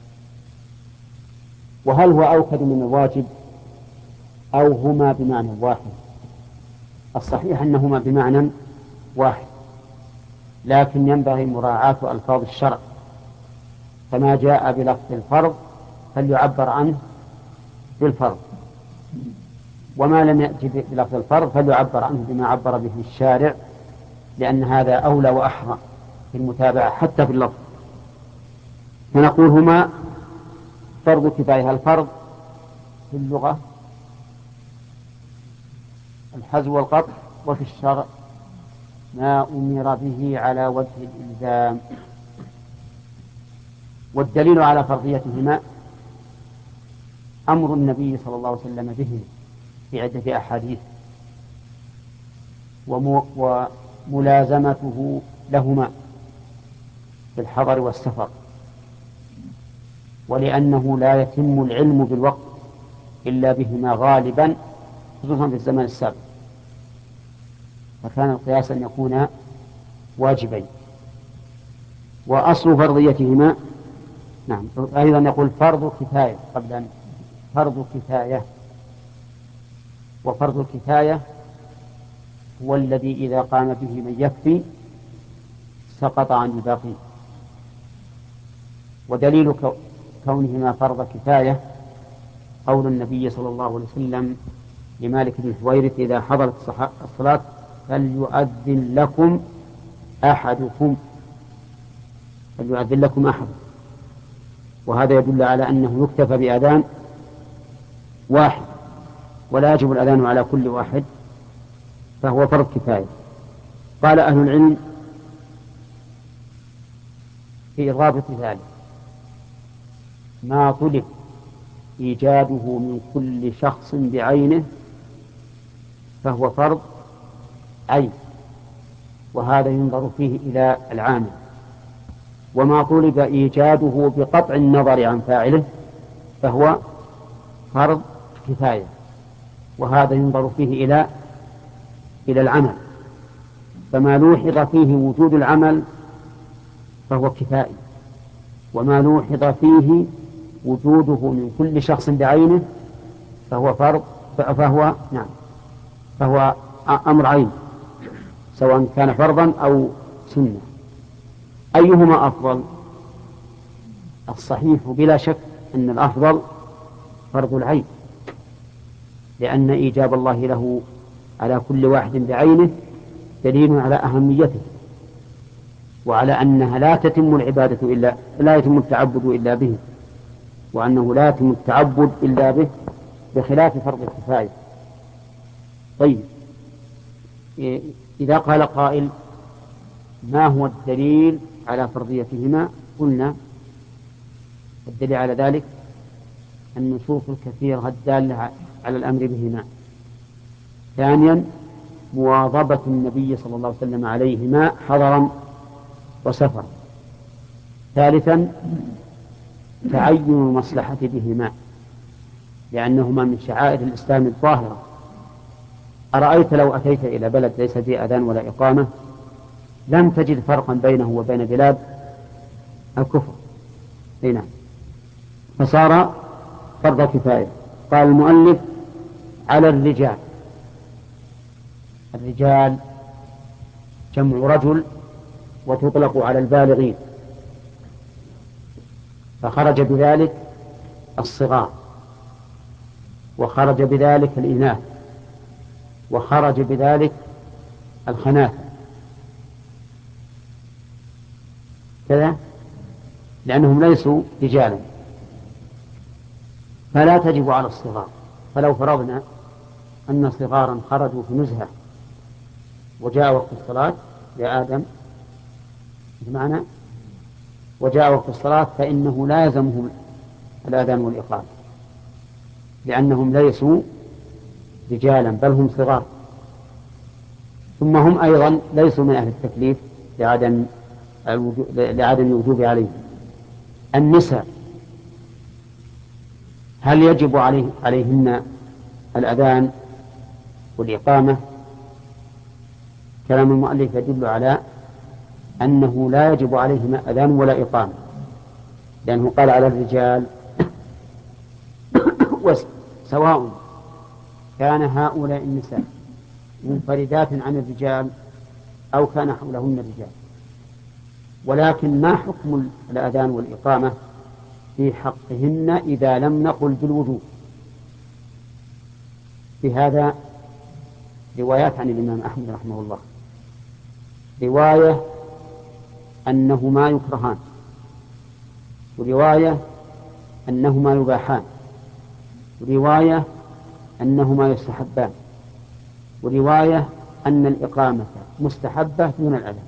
وهل هو أوكد من الواجب أو هما بمعنى واحد؟ الصحيح أنهما بمعنى واحد، لكن ينبغي مراعاة ألفاظ الشرع، فما جاء بلفظ الفرض فليعبر عنه بالفرض، وما لم يأتي بلفظ الفرض فليعبر عنه بما عبر به الشارع، لأن هذا أولى وأحرى في المتابعة حتى في اللفظ. فنقول هما فرض كفاية. الفرض في اللغة الحذو والقطع، وفي الشرع ما أمر به على وجه الإلزام. والدليل على فرضيتهما أمر النبي صلى الله عليه وسلم به في عدة أحاديث، وملازمته لهما في الحضر والسفر، ولأنه لا يتم العلم بالوقت إلا بهما غالبا، خصوصا في الزمن السابق، فكان القياس أن يكون واجبين. وأصل فرضيتهما نعم أيضا يقول فرض كفاية قبل أن فرض كفاية، وفرض الكفاية هو الذي إذا قام به من يكفي سقط عن الباقين. ودليل كونهما فرض كفاية قول النبي صلى الله عليه وسلم لمالك بن حويرث إذا حضرت الصلاة فليؤذن لكم أحدكم، فليؤذن لكم أحد، وهذا يدل على أنه يكتفى بأذان واحد ولا يجب الأذان على كل واحد، فهو فرض كفاية. قال أهل العلم في رابط ذلك ما طلب إيجاده من كل شخص بعينه فهو فرض عين، وهذا ينظر فيه إلى العامل. وما طلب إيجاده بقطع النظر عن فاعله فهو فرض كفاية، وهذا ينظر فيه إلى إلى العمل. فما لوحظ فيه وجود العمل فهو كفائي، وما لوحظ فيه وجوده من كل شخص بعينه فهو فرض فهو نعم فهو أمر عين، سواء كان فرضا أو سنة. أيهما أفضل؟ الصحيح بلا شك أن الأفضل فرض العين، لأن إيجاب الله له على كل واحد بعينه دليل على أهميته، وعلى أنها لا تتم العبادة إلا لا يتم التعبد إلا به، وأنه لا يتم التعبد إلا به، بخلاف فرض الكفاية. طيب، إذا قال قائل ما هو الدليل على فرضيتهما؟ قلنا الدليل على ذلك النصوص الكثيرة الدالة على الأمر بهما. ثانيا، مواظبة النبي صلى الله عليه وسلم عليهما حضرا وسفرا. ثالثا، تعين المصلحة بهما لأنهما من شعائر الإسلام الظاهرة. أرأيت لو أتيت إلى بلد ليس فيه أذان ولا إقامة لم تجد فرقا بينه وبين بلاد الكفر. هنا فصار فرض كفاية. قال المؤلف على الرجال. الرجال جمع رجل وتطلق على البالغين، فخرج بذلك الصغار، وخرج بذلك الإناث، وخرج بذلك الخناث كذا، لأنهم ليسوا رجالا، فلا تجب على الصغار. فلو فرضنا أن صغارا خرجوا في نزهة وجاء وقت الصلاة يا آدم بمعنى وجاء وقت الصلاة فإنه لا يلزمهم الأذان والإقامة، لأنهم ليسوا رجالا بل هم صغار، ثم هم أيضا ليسوا من أهل التكليف لعدم لعدم الوجوب عليهم. النساء هل يجب عليه عليهن الأذان والإقامة؟ كلام المؤلف يدل على أنه لا يجب عليهما أذان ولا إقامة، لأنه قال على الرجال سواء كان هؤلاء النساء منفردات عن الرجال أو كان حولهن الرجال. ولكن ما حكم الأذان والإقامة في حقهن إذا لم نقل بالوجوب؟ في هذا روايات عن الإمام أحمد رحمه الله. رواية أنهما يكرهان، ورواية أنهما يباحان، ورواية أنهما يستحبان، ورواية أن الإقامة مستحبة دون الأذان.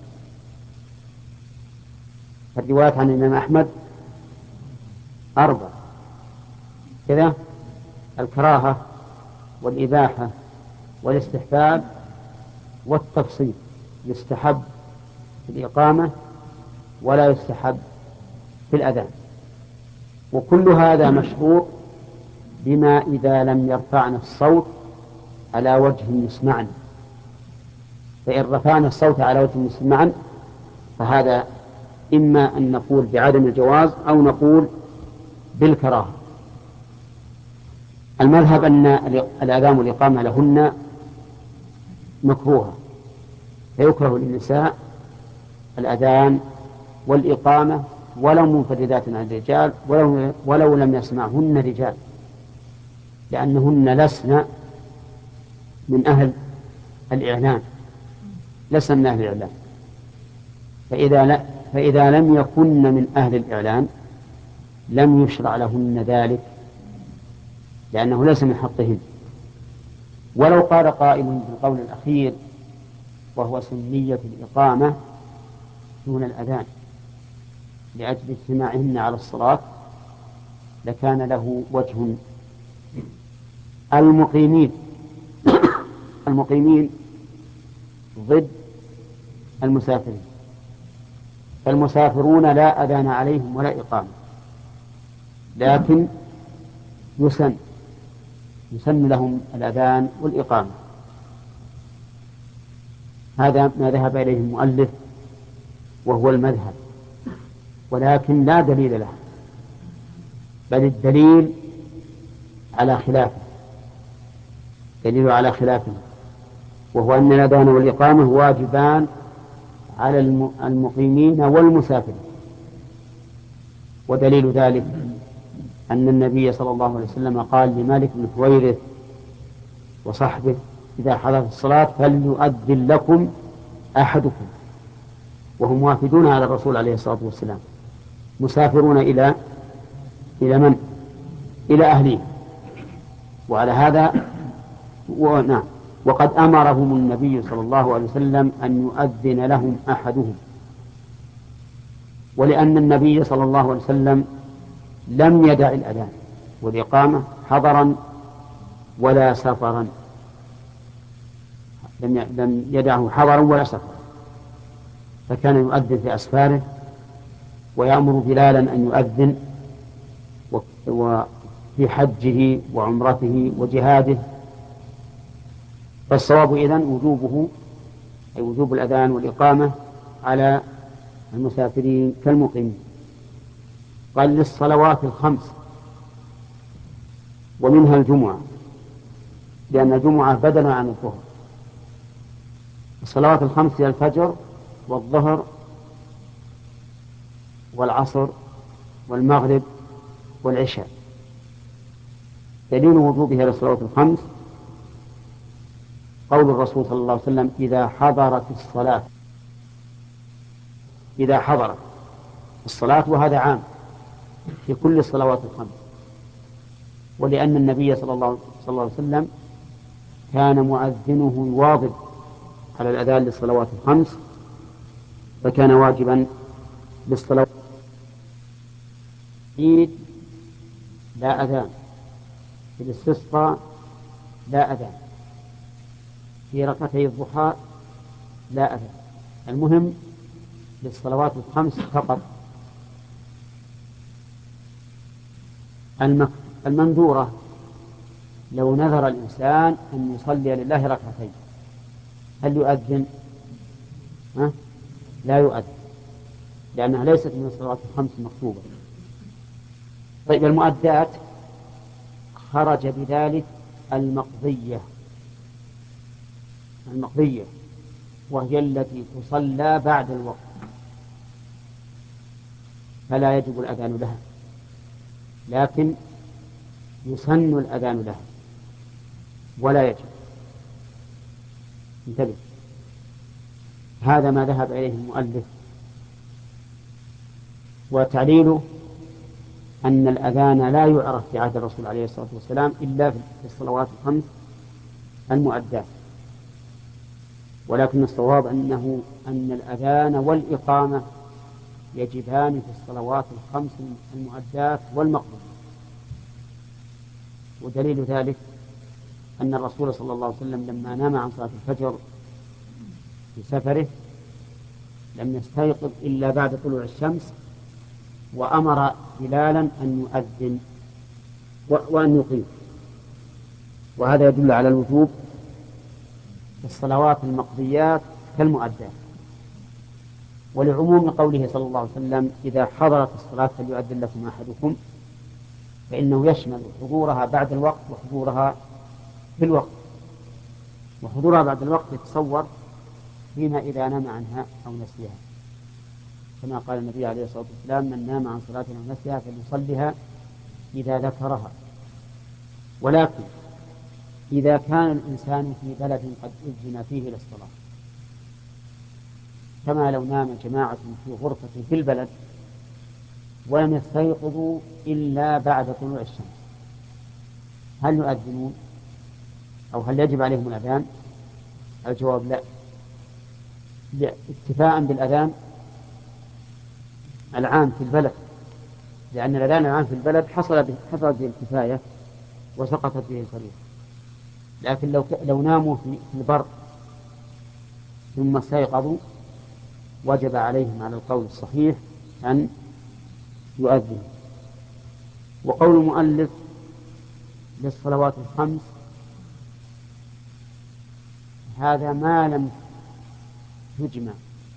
الروايات عن الإمام أحمد أربع كذا: الكراهة والإباحة والاستحباب والتفصيل. يستحب في الإقامة ولا يستحب في الأذان. وكل هذا مشروع بما إذا لم يرفعنا الصوت على وجه يسمعنا، فإن رفعنا الصوت على وجه يسمعنا فهذا إما أن نقول بعدم الجواز أو نقول بالكراهة. المذهب أن الأذان والإقامة لهن مكروهة، فيكره للنساء الأذان والإقامة ولو منفردات عن الرجال ولو, ولو لم يسمعهن رجال، لأنهن لسن من أهل الإعلان، لسن من أهل الإعلان. فإذا, لا فإذا لم يكن من أهل الإعلان لم يشرع لهن ذلك، لأنه ليس من حقهن. ولو قال قائل بالقول الأخير وهو سنية الإقامة دون الأذان لأجل اجتماعهن على الصلاة لكان له وجه. المقيمين المقيمين ضد المسافرين، فالمسافرون لا أذان عليهم ولا إقامة، لكن يسن يسن لهم الأذان والإقامة. هذا ما ذهب إليه المؤلف وهو المذهب، ولكن لا دليل له، بل الدليل على خلافه، دليل على خلافه، وهو أن الأذان والإقامة واجبان على المقيمين والمسافرين. ودليل ذلك أن النبي صلى الله عليه وسلم قال لمالك بن حويرث وصحبه: إذا حضرت الصلاة فليؤذن لكم أحدكم، وهم وافدون على الرسول عليه الصلاة والسلام مسافرون إلى إلى من؟ إلى أهلهم. وعلى هذا ونعم وقد أمرهم النبي صلى الله عليه وسلم أن يؤذن لهم أحدهم، ولأن النبي صلى الله عليه وسلم لم يدع الأذان والإقامة حضرا ولا سفرا، لم يدعه حضرا ولا سفرا، فكان يؤذن في أسفاره ويأمر بلالا أن يؤذن وفي حجه وعمرته وجهاده. فالصواب إذن وجوبه أي وجوب الأذان والإقامة على المسافرين كالمقيمين. قال للصلوات الخمس ومنها الجمعة، لأن الجمعة بدل عن الظهر. الصلوات الخمس هي الفجر والظهر والعصر والمغرب والعشاء. دليل وجوبها للصلوات الخمس قول الرسول صلى الله عليه وسلم إذا حضرت الصلاة، إذا حضرت الصلاة، وهذا عام في كل الصلوات الخمس. ولأن النبي صلى الله عليه وسلم كان مؤذنه الواظب على الأذان للصلوات الخمس، فكان واجبا للصلوات. عيد لا أذان، في الاستسقاء لا أذان، في ركعتي الضحى لا أذان. المهم للصلوات الخمس فقط. المنذورة لو نذر الإنسان أن يصلي لله ركعتين هل يؤذن؟ ها؟ لا يؤذن، لأنها ليست من الصلوات الخمس المكتوبة. طيب المؤدات خرج بذلك المقضية، المقضية وهي التي تصلى بعد الوقت فلا يجب الأذان لها، لكن يسن الأذان لها ولا يجب. انتبه، هذا ما ذهب إليه المؤلف، وتعليله أن الأذان لا يعرف في عهد الرسول عليه الصلاة والسلام إلا في الصلوات الخمس المؤدات، ولكن الصواب أنه أن الأذان والإقامة يجبان في الصلوات الخمس المؤدات والمقبولة. ودليل ذلك أن الرسول صلى الله عليه وسلم لما نام عن صلاة الفجر في سفره لم يستيقظ إلا بعد طلوع الشمس، وأمر بلالا أن يؤذن وأن يقيم، وهذا يدل على الوجوب في الصلوات المقضيات كالمؤدات. ولعموم قوله صلى الله عليه وسلم إذا حضرت الصلاة فليؤذن لكم أحدكم، فإنه يشمل حضورها بعد الوقت وحضورها في الوقت. وحضورها بعد الوقت يتصور فيما إذا نام عنها أو نسيها، كما قال النبي عليه الصلاة والسلام من نام عن صلاة أو نسيها فليصلها إذا ذكرها. ولكن إذا كان الإنسان في بلد قد أذن فيه للصلاة، كما لو نام جماعة في غرفة في البلد ولم يستيقظوا إلا بعد طلوع الشمس، هل يؤذنون أو هل يجب عليهم الأذان؟ الجواب لا، اكتفاء بالأذان العام في البلد، لأن الأذان العام في البلد حصل به حصلت به الكفاية وسقطت به الفريضة. لكن لو لو ناموا في البر ثم استيقظوا وجب عليهم على القول الصحيح أن يؤذن. وقول المؤلف للصلوات الخمس هذا ما لم تجمع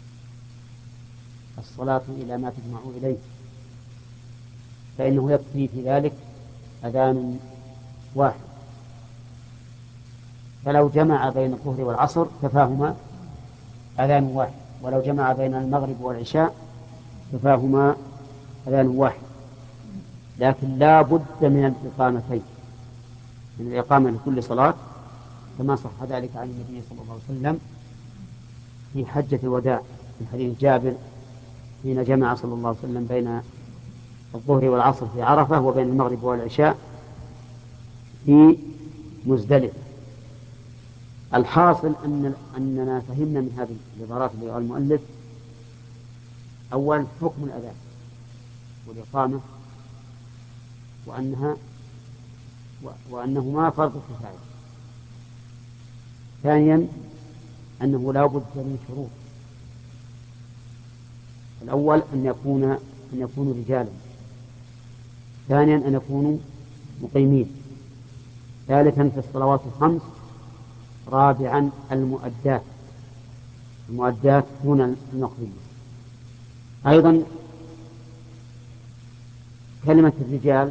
الصلاة إلى ما تجمع إليه، فإنه يكفي في ذلك أذان واحد. فلو جمع بين الظهر والعصر كفاهما أذان واحد، ولو جمع بين المغرب والعشاء كفاهما أذان واحد. لكن لا بد من الإقامتين، من الإقامة لكل صلاة كما صح ذلك عن النبي صلى الله عليه وسلم في حجة الوداع في حديث جابر حين جمع صلى الله عليه وسلم بين الظهر والعصر في عرفة وبين المغرب والعشاء في مزدلفة. الحاصل أن أننا فهمنا من هذه العبارات اللي قال المؤلف أول حكم الأذان والإقامة وأنها وأنهما فرض كفاية. ثانيا أنه لا بد من شروط. الأول أن يكون أن يكونوا رجالا. ثانيا أن يكونوا مقيمين. ثالثا في الصلوات الخمس. رابعا المؤدات المؤدات دون المقضية. أيضا كلمة الرجال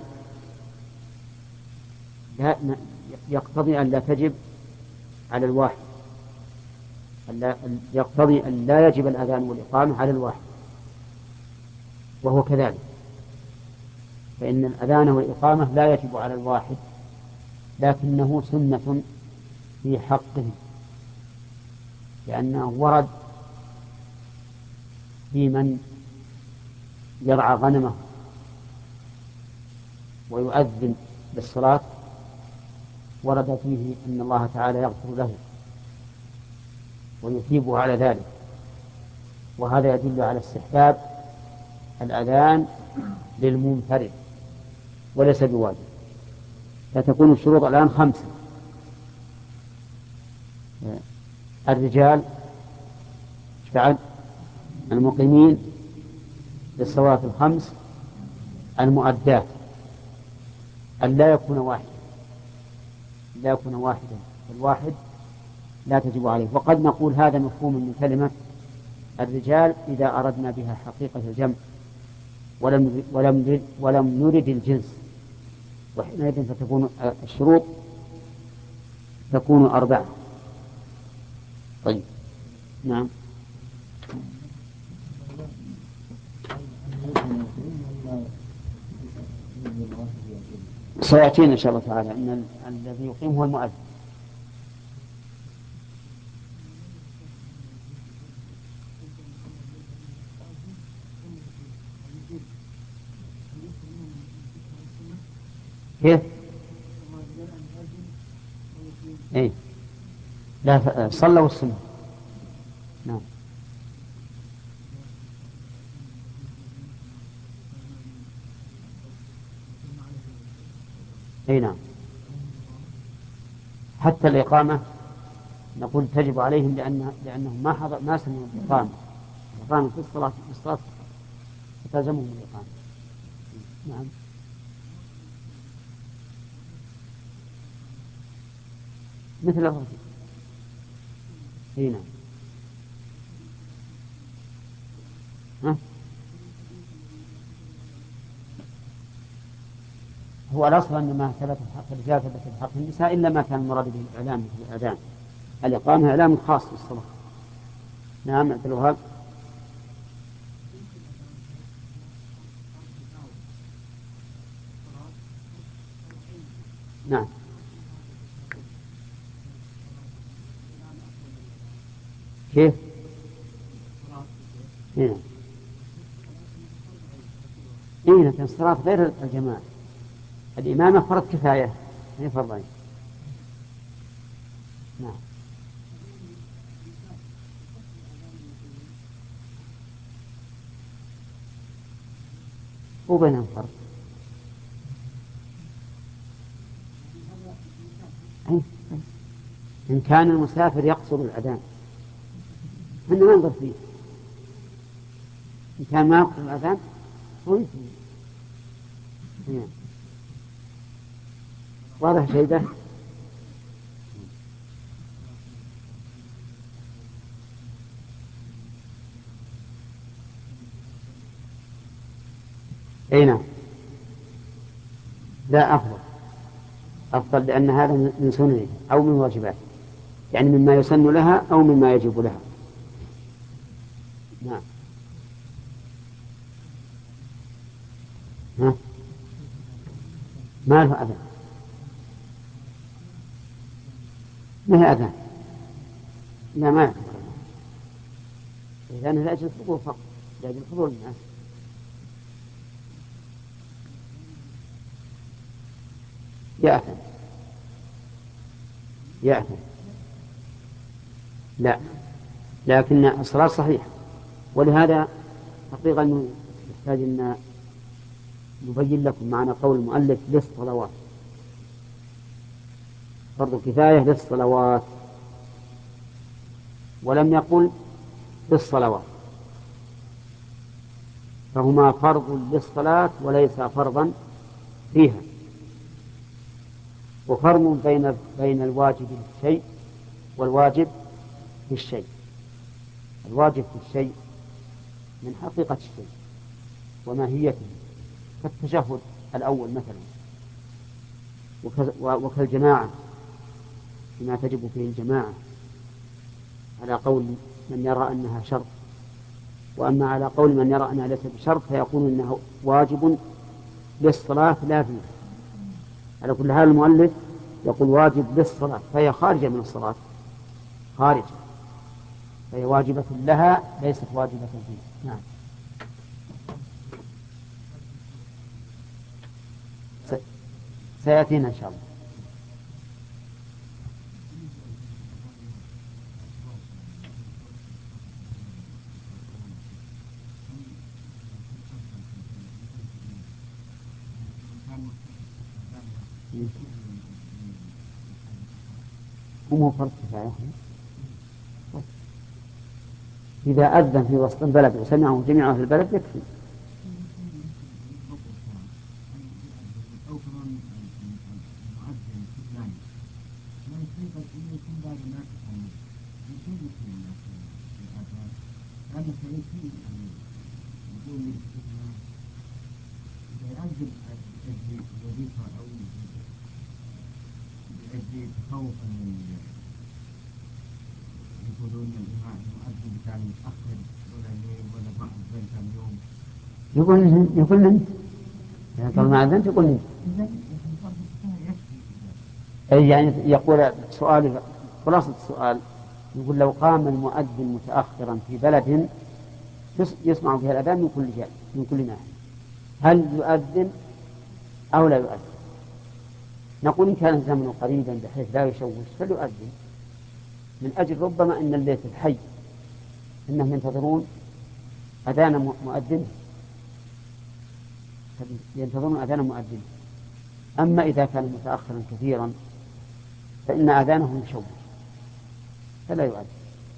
لا يقتضي أن لا تجب على الواحد، يقتضي أن لا يجب الأذان والإقامة على الواحد، وهو كذلك، فإن الأذان والإقامة لا يجب على الواحد لكنه سنة في حقه، لأنه ورد في من يرعى غنمه ويؤذن بالصلاة، ورد فيه أن الله تعالى يغفر له ويثيبه على ذلك، وهذا يدل على استحباب الأذان للمنفرد وليس بواجب. فتكون الشروط الآن خمسة: الرجال بعد المقيمين للصلوات الخمس، المؤدات، أن لا يكون واحدا لا يكون واحدا الواحد لا تجب عليه. وقد نقول هذا مفهوم من كلمة الرجال إذا أردنا بها حقيقة الجمع ولم ولم ولم نرد الجنس، وحينئذ فتكون الشروط تكون أربعة. طيب نعم. سيأتينا إن شاء الله تعالى أن الذي يقيم هو المؤذن. كيف؟ إيه؟ لا، صلوا السنة. نعم. أي نعم. حتى الإقامة نقول تجب عليهم لأن لأنهم ما حضر ما سمعوا الإقامة. الإقامة في الصلاة في الصلاة فتلزمهم الإقامة. نعم. مثل الرجل. أي نعم. ها؟ هو الأصل أن ما ثبت حق الرجال ثبت حق النساء إلا ما كان المراد به الإعلام في الأذان. الإقامة إعلام خاص بالصلاة. نعم. عبد الوهاب. نعم. كيف؟ هنا. إيه لكن الصلاة غير الجماعة. الإمامة فرض كفاية هي فرضين. نعم. وبينهم فرق. إن كان المسافر يقصر الأذان إحنا ما ننظر فيه. إن كان ما يقصر الأذان هو يسمع. واضح شيء ده؟ أي نعم. لا، أفضل أفضل لأن هذا من سننه أو من واجباته، يعني مما يسن لها أو مما يجب لها. نعم. ها؟ ما له أذن. ما هي أذان؟ لا ما يعتبر لأنه لأجل الحضور فقط، لأجل حضور الناس. يأثم يأثم لا، لكن الصلاة صحيحة. ولهذا حقيقة أنه يحتاج أن نبين لكم معنى قول المؤلف للصلوات، فرض كفاية للصلوات، ولم يقل للصلوات، فهما فرض للصلاة وليس فرضا فيها. وفرق بين بين الواجب في الشيء والواجب في الشيء. الواجب في الشيء من حقيقة الشيء وماهيته، كالتشهد الأول مثلا، وكالجماعة بما تجب فيه الجماعة على قول من يرى أنها شرط. وأما على قول من يرى أنها ليست بشرط فيقول إنه واجب للصلاة لا فيها. على كل حال المؤلف يقول واجب للصلاة، فهي خارجة من الصلاة، خارجة، فهي واجبة لها ليست واجبة فيها. نعم. سيأتينا إن شاء الله. هم فرض كفاية. إذا أذن في وسط البلد وسمعه جميعا في البلد يكفي. يقول يقول انت يعني قال ما اذنت يقول انت اي يعني يقول سؤال خلاصة السؤال يقول لو قام المؤذن متأخرا في بلد يسمع فيها الأذان من كل جهة من كل ناحية، هل يؤذن أو لا يؤذن؟ نقول إن كان الزمن قريبا بحيث لا يشوش فليؤذن، من أجل ربما أن الليل في الحي إنهم ينتظرون أذان مؤذن ينتظرون أذان مؤذن. أما إذا كان متأخرا كثيرا فإن أذانه يشوش فلا يؤذن.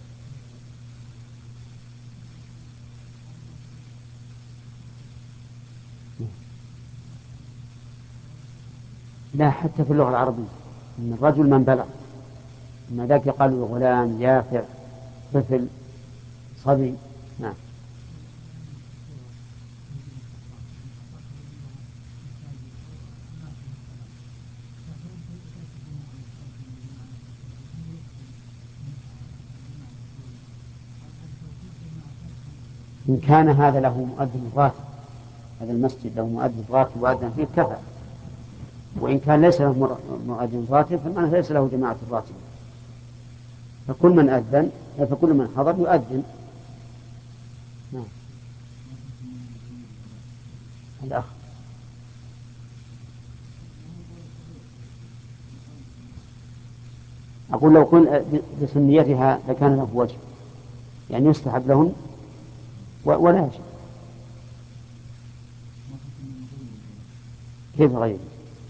لا، حتى في اللغة العربية من الرجل من بلغ، أما ذاك يقال غلام، يافع، طفل، صبي. نعم. إن كان هذا له مؤذن راتب، هذا المسجد له مؤذن راتب وأذن فيه كفى. وإن كان ليس له مؤذن راتب فمعنى ليس له جماعة راتب، فكل من أذن فكل من حضر يؤذن. نعم. الأخ أقول لو كن بسنيتها لكان له وجه، يعني يستحب لهن ولا يجب. كيف غيره؟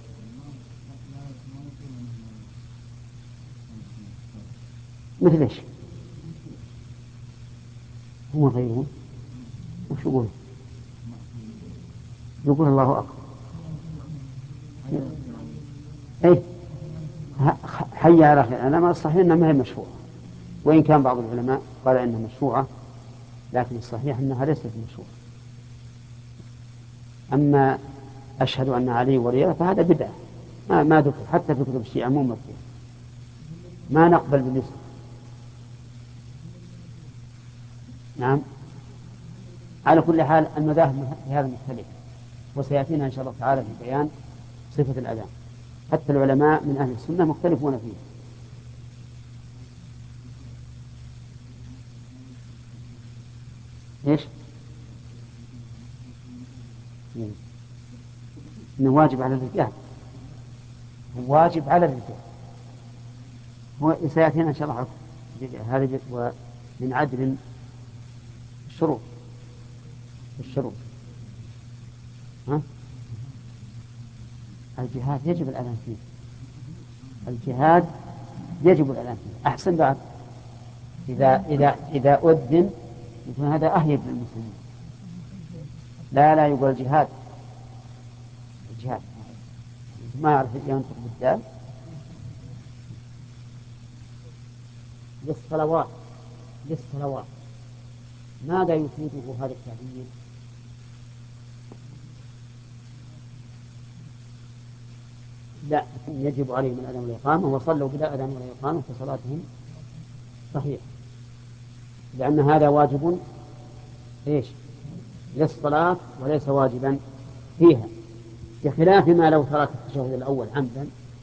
مثل ايش؟ هم غيرهم وش يقول؟ يقول الله أكبر. اي حي على خير. أنا ما الصحيح أنها ما هي مشروعة، وإن كان بعض العلماء قال إنها مشروعة، لكن الصحيح أنها ليست مشروعة. أما أشهد أن علي وليه فهذا بدعة ما ما ذكر حتى في كتب الشيعة مو مذكور، ما نقبل بالنسبة. نعم. على كل حال المذاهب في هذا مختلفة، وسيأتينا إن شاء الله تعالى في بيان صفة الأذان. حتى العلماء من أهل السنة مختلفون فيه. إيش؟ إنه واجب على الرجال، واجب على الرجال، هو سيأتينا إن شاء الله هذا ومن عدل الشروط الشروط ها؟ الجهاد يجب الأذان فيه، الجهاد يجب الأذان فيه. أحسن بعد إذا إذا إذا أذن يكون هذا أهيب للمسلمين. لا لا يقول الجهاد الجهاد ما يعرف ينطق بالدال. للصلوات للصلوات ماذا يفيده هذا التعبير؟ لا يجب عليهم الأذان والإقامة، وصلوا بلا أذان ولا إقامة فصلاتهم صحيح، لأن هذا واجب إيش؟ للصلاة وليس واجبا فيها، بخلاف ما لو ترك التشهد الأول عمدا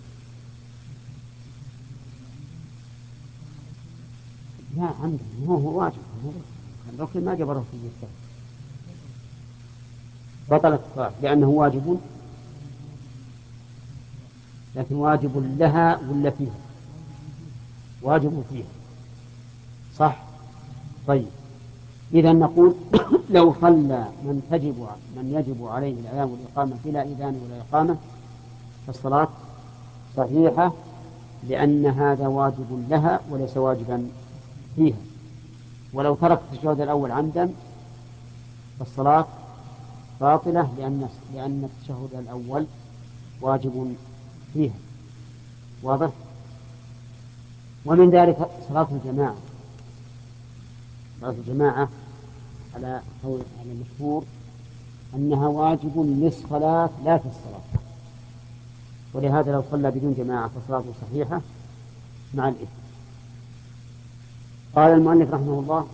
لا عمدا هو هو واجب، الركن ما جبره في الصلاة بطلت الصلاة لأنه واجب، لكن واجب لها ولا فيها؟ واجب فيها صح. طيب إذا نقول لو صلى من تجب من يجب عليه الأذان والإقامة بلا إذان ولا إقامة فالصلاة صحيحة، لأن هذا واجب لها وليس واجبا فيها. ولو ترك التشهد الأول عمدا فالصلاة باطلة، لأن لأن التشهد الأول واجب فيها. واضح؟ ومن ذلك صلاة الجماعة. صلاة الجماعة على قول على المشهور أنها واجب للصلاة لا في الصلاة، ولهذا لو صلى بدون جماعة فصلاته صحيحة مع الإثم. قال المؤلف رحمه الله: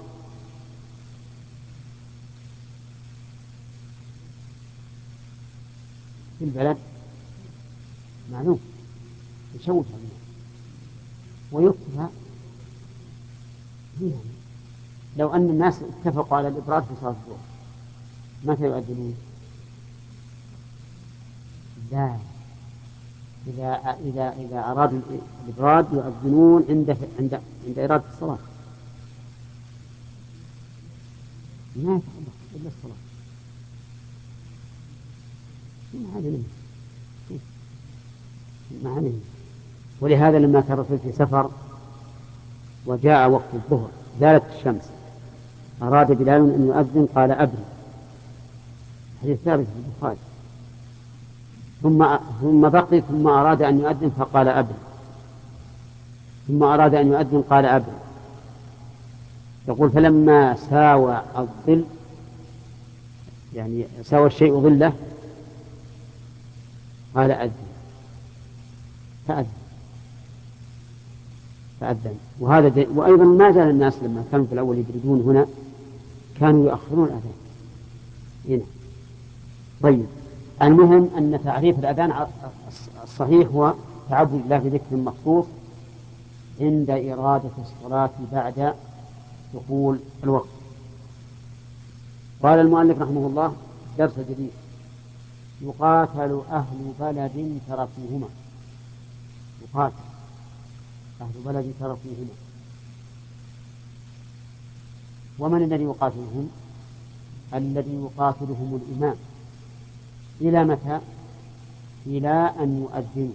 في البلد معلوم يشوش عليه ويكتب فيها. لو أن الناس اتفقوا على الإبراد في صلاة الظهر متى يؤذنون؟ لا، إذا إذا إذا أرادوا الإبراد يؤذنون عند عند عند إرادة الصلاة، ما يتعلق إلا الصلاة. ما هذا منه ما هذا منه. ولهذا لما كان الرسول في سفر وجاء وقت الظهر زالت الشمس أراد بلال أن يؤذن قال أبرد، حديث ثابت في البخاري. ثم ثم بقي ثم أراد أن يؤذن فقال أبرد، ثم أراد أن يؤذن قال أبرد. يقول فلما ساوى الظل يعني ساوى الشيء ظله قال أذن فأذن فأذن. وهذا وأيضا ما زال الناس لما كانوا في الأول يبردون هنا كانوا يؤخرون الأذان هنا. طيب المهم أن تعريف الأذان الصحيح هو تعبد الله بذكر مخصوص عند إرادة الصلاة بعد دخول الوقت. قال المؤلف رحمه الله: درس جديد. يقاتل أهل بلد تركوهما. يقاتل أهل بلد تركوهما. ومن الذي يقاتلهم؟ الذي يقاتلهم الإمام. إلى متى؟ إلى أن يؤذنوا.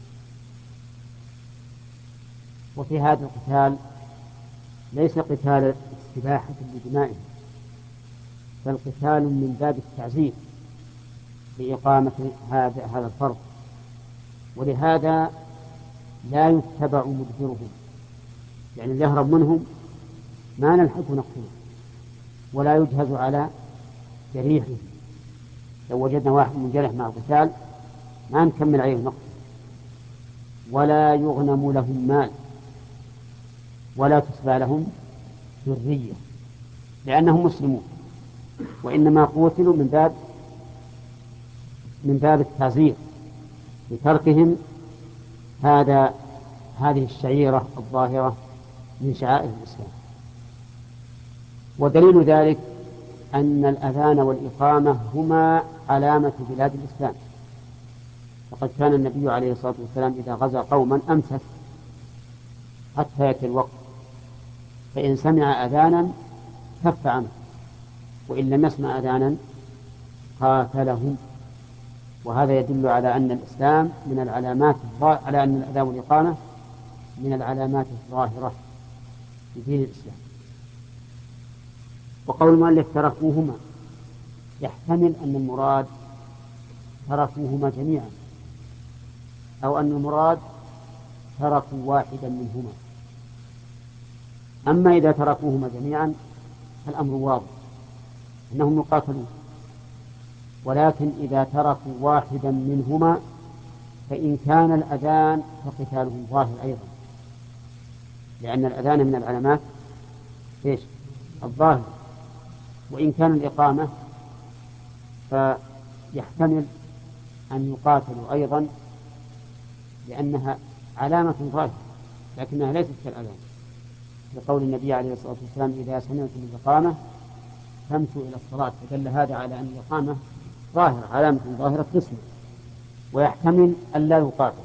وفي هذا القتال ليس قتال استباحة لدمائهم، بل قتال من باب التعزير لإقامة هذا هذا الفرض. ولهذا لا يتبع مدبرهم، يعني اللي يهرب منهم ما نلحق نقتله، ولا يجهز على جريحه. لو وجدنا واحد منجرح مع القتال ما نكمل عليه نقتله، ولا يغنم لهم مال، ولا تسبى لهم ذرية، لأنهم مسلمون، وإنما قوتلوا من باب من باب التعزير لتركهم هذا هذه الشعيرة الظاهرة من شعائر الإسلام. ودليل ذلك أن الأذان والإقامة هما علامة بلاد الإسلام. فقد كان النبي عليه الصلاة والسلام إذا غزا قوما أمسك حتى يأتي الوقت، فإن سمع أذانا كف عنه، وإن لم يسمع أذانا قاتلهم. وهذا يدل على أن الإسلام من العلامات على أن الأذان والإقامة من العلامات الظاهرة في دين الإسلام. وقول المؤلف تركوهما يحتمل أن المراد تركوهما جميعا، أو أن المراد تركوا واحدا منهما. أما إذا تركوهما جميعا فالأمر واضح أنهم يقاتلون، ولكن إذا تركوا واحدا منهما فإن كان الأذان فقتالهم ظاهر أيضا، لأن الأذان من العلامات إيش؟ الظاهر. وإن كان الإقامة فيحتمل أن يقاتلوا أيضا، لأنها علامة ظاهرة لكنها ليست كالأذان، لقول النبي عليه الصلاة والسلام إذا سمعتم الإقامة فامشوا إلى الصلاة، فدل هذا على أن الإقامة ظاهرة، علامة ظاهرة تسمع. ويحتمل أن لا يقاتل.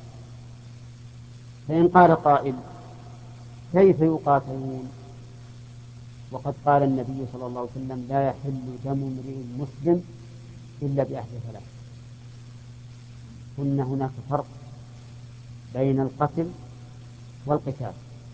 فإن قال قائل كيف يقاتلون وقد قال النبي صلى الله عليه وسلم لا يحل دم امرئ مسلم إلا بأحد ثلاث؟ قلنا هناك فرق بين القتل والقتال،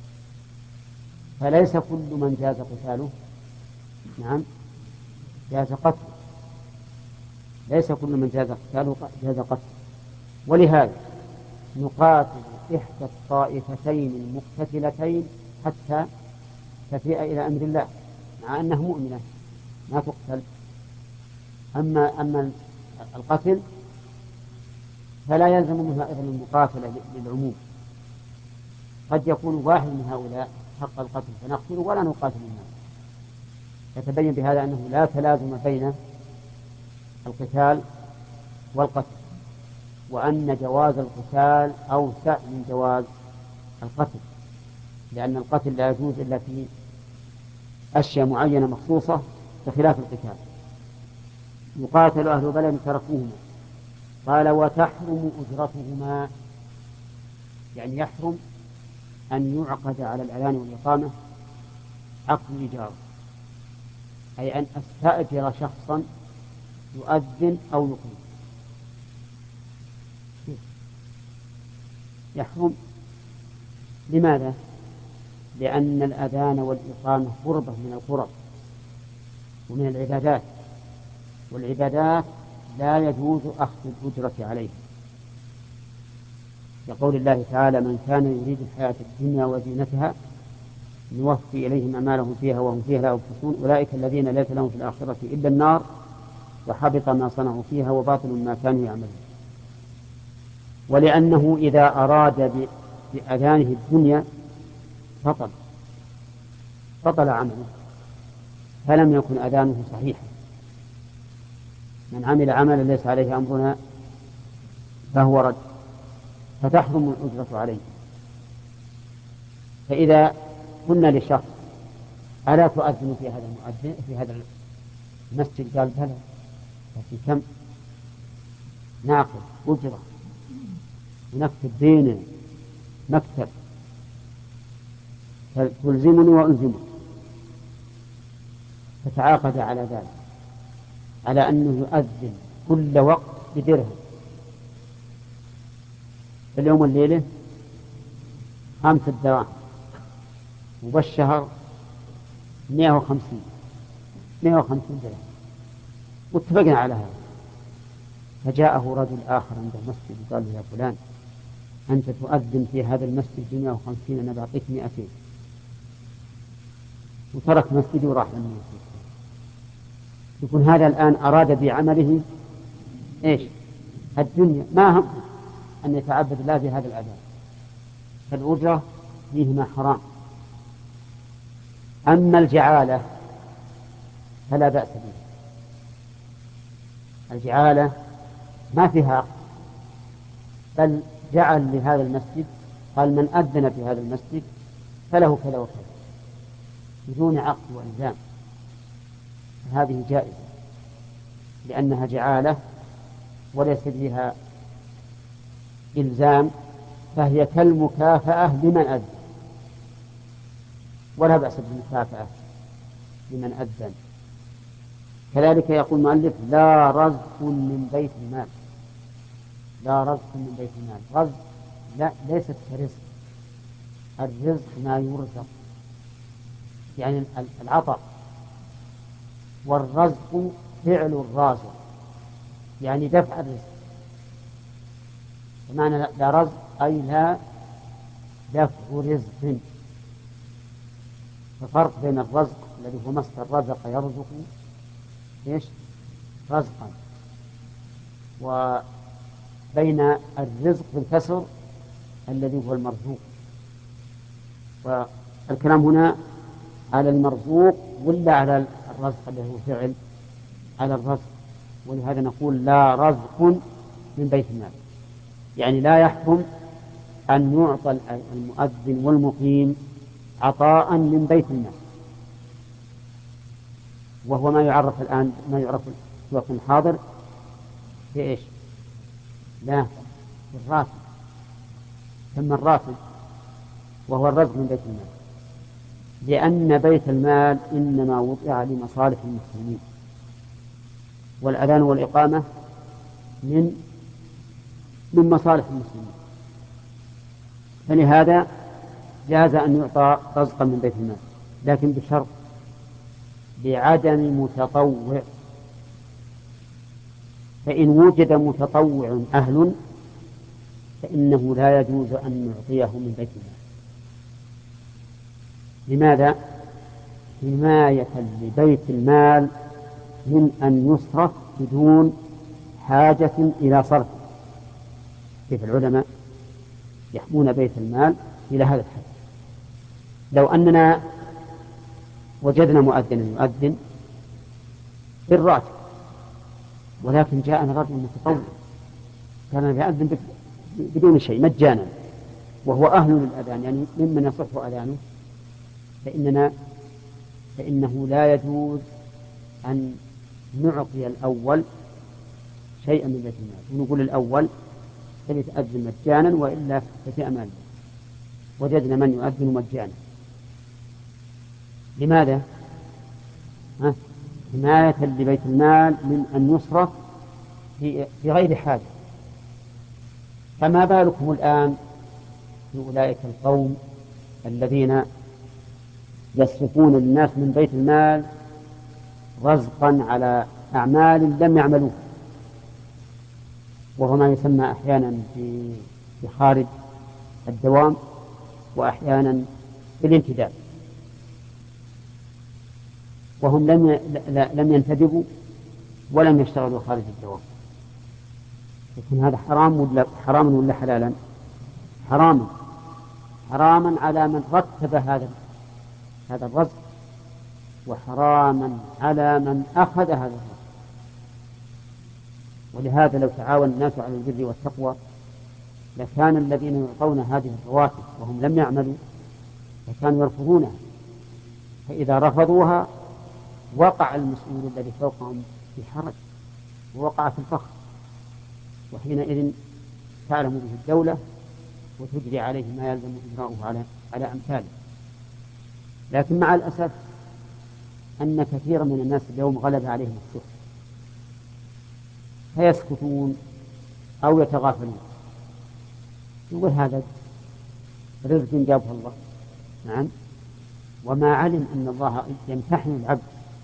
فليس كل من جاز قتاله نعم جاز قتله، ليس كل من جاز قتاله جاز قتله. ولهذا نقاتل إحدى الطائفتين المقتتلتين حتى تفيء إلى أمر الله، مع أنها مؤمنة ما تقتل. أما أما القتل فلا يلزم منها أيضا المقاتلة للعموم، قد يكون واحد من هؤلاء حق القتل فنقتله ولا نقاتل الناس. يتبين بهذا أنه لا تلازم بين القتال والقتل، وأن جواز القتال أوسع من جواز القتل، لأن القتل لا يجوز إلا في أشياء معينة مخصوصة بخلاف القتال. يقاتل أهل بلد تركوهما. قال وتحرم أجرتهما، يعني يحرم أن يعقد على الأذان والإقامة عقد الإجارة، أي أن أستأجر شخصا يؤذن أو يقيم. يحرم. لماذا؟ لأن الأذان والإقامة قربة من القرب ومن العبادات، والعبادات لا يجوز أخذ الأجرة عليها، يقول الله تعالى من كان يريد الحياة الدنيا وزينتها نوفي إليهم أعمالهم فيها وهم فيها لا يبخسون أولئك الذين ليس لهم في الآخرة إلا النار وحبط ما صنعوا فيها وباطل ما كانوا يعملون. ولأنه إذا أراد بأذانه الدنيا بطل بطل عمله، فلم يكن أذانه صحيحا. من عمل عملا ليس عليه أمرنا فهو رد، فتحرم الأجرة عليه. فإذا قلنا لشخص ألا تؤذن في هذا المؤذن في هذا المسجد؟ قال بلى، لكن كم؟ ناخذ أجرة ونكتب بيننا مكتب تلزمني وألزمك، فتعاقد على ذلك، على أنه يؤذن كل وقت بدرهم، اليوم والليلة خمسة دراهم، وبالشهر مئة وخمسين مئة وخمسين درهم، واتفقنا على هذا. فجاءه رجل آخر عند المسجد وقال له يا فلان أنت تؤذن في هذا المسجد مئة وخمسين، أنا بعطيك مئتين، وترك مسجدي وراح للمسجد. يكون هذا الآن أراد بعمله إيش؟ الدنيا، ما هم أن يتعبد الله بهذا الأذان، فالأجرة فيهما حرام. أما الجعالة فلا بأس بها. الجعالة ما فيها عقد، بل جعل لهذا المسجد، قال من أذن في هذا المسجد فله كذا وكذا بدون عقد وإلزام. هذه جائزة لأنها جعالة وليس فيها إلزام، فهي كالمكافأة لمن أذن، ولا بأس بالمكافأة لمن أذن. كذلك يقول المؤلف لا رزق من بيت المال. لا رزق من بيت المال، رزق لا ليست كرزق، الرزق ما يرزق يعني العطاء، والرزق فعل الرازق يعني دفع الرزق. بمعنى لا رزق أي لا دفع رزق. ففرق بين الرزق الذي هو مصدر رزق يرزق إيش رزقا، وبين الرزق بالكسر الذي هو المرزوق. والكلام هنا على المرزوق ولا على الرزق الذي هو فعل؟ على الرزق. ولهذا نقول لا رزق من بيت المال، يعني لا يحكم أن يعطى المؤذن والمقيم عطاء من بيت المال، وهو ما يعرف الآن ما يعرف في الوقت الحاضر بإيش؟ لا بالراتب، ثم الراتب وهو الرزق من بيت المال، لأن بيت المال إنما وضع لمصالح المسلمين، والأذان والإقامة من من مصالح المسلمين، فلهذا جاز أن يعطى رزقا من بيت المال، لكن بشرط بعدم متطوع. فإن وجد متطوع أهل فإنه لا يجوز أن نعطيه من بيت المال. لماذا؟ حماية لبيت المال من أن يصرف بدون حاجة إلى صرف. كيف العلماء يحمون بيت المال إلى هذا الحد؟ لو أننا وجدنا مؤذنا يؤذن بالراتب، ولكن جاءنا رجل متطوع كان يؤذن بدون شيء مجانا وهو أهل للأذان، يعني ممن يصح أذانه، فإننا فإنه لا يجوز أن نعطي الأول شيئا من بيت المال، ونقول الأول فليتأذن مجانا وإلا ففي أمان. وجدنا من يؤذن مجانا، لماذا؟ حماية لبيت المال من أن يصرف في غير حاجة. فما بالكم الآن بأولئك القوم الذين يصرفون الناس من بيت المال رزقا على أعمال لم يعملوها، وهو ما يسمى أحيانا في خارج الدوام وأحيانا بالانتداب، وهم لم لم ينتدبوا ولم يشتغلوا خارج الدوام. لكن هذا حرام ولا حراما ولا حلالا؟ حراما، حراما على من رتب هذا هذا الرزق، وحراما على من أخذ هذا الرزق. ولهذا لو تعاون الناس على البر والتقوى لكان الذين يعطون هذه الرواتب وهم لم يعملوا لكانوا يرفضونها، فإذا رفضوها وقع المسؤول الذي فوقهم في حرج ووقع في الفخر، وحينئذ تعلم به الدولة وتجري عليه ما يلزم إجراؤه على على أمثاله. لكن مع الأسف أن كثيرا من الناس اليوم غلب عليهم السحر فيسكتون أو يتغافلون، يقول هذا رزق جابه الله. نعم، وما علم أن الله يمتحن العبد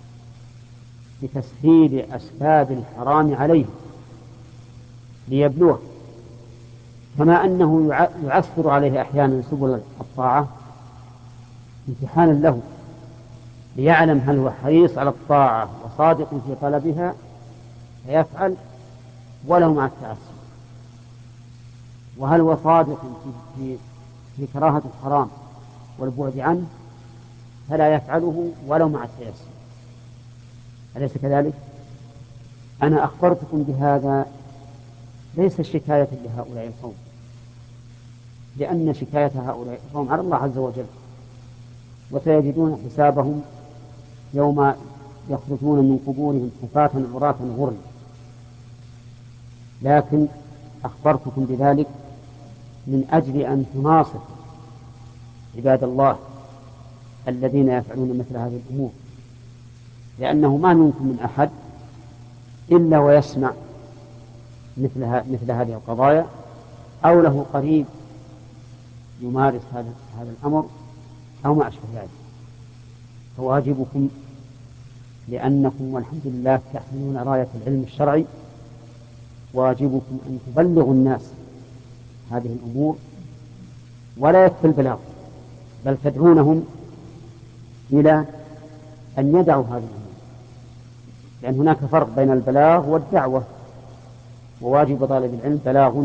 بتسهيل أسباب الحرام عليه ليبلوه، كما أنه يعسر عليه أحيانا سبل الطاعة امتحانا له ليعلم هل هو حريص على الطاعة وصادق في طلبها فيفعل ولو مع التعسر، وهل هو صادق في, في, في كراهة الحرام والبعد عنه فلا يفعله ولو مع التيسر. أليس كذلك؟ أنا أخبرتكم بهذا ليس شكاية لهؤلاء القوم، لأن شكاية هؤلاء القوم على الله عز وجل، وسيجدون حسابهم يوم يخرجون من قبورهم حفاة عراة غرلا، لكن أخبرتكم بذلك من أجل أن تناصحوا عباد الله الذين يفعلون مثل هذه الأمور، لأنه ما منكم من أحد إلا ويسمع مثل, مثل هذه القضايا أو له قريب يمارس هذا هذا الأمر أو ما أشبه ذلك. فواجبكم لأنكم والحمد لله تحملون راية العلم الشرعي، واجبكم أن تبلغوا الناس هذه الأمور، ولا يكفي البلاغ بل تدعونهم إلى أن يدعوا هذه الأمور، لأن هناك فرق بين البلاغ والدعوة، وواجب طالب العلم بلاغ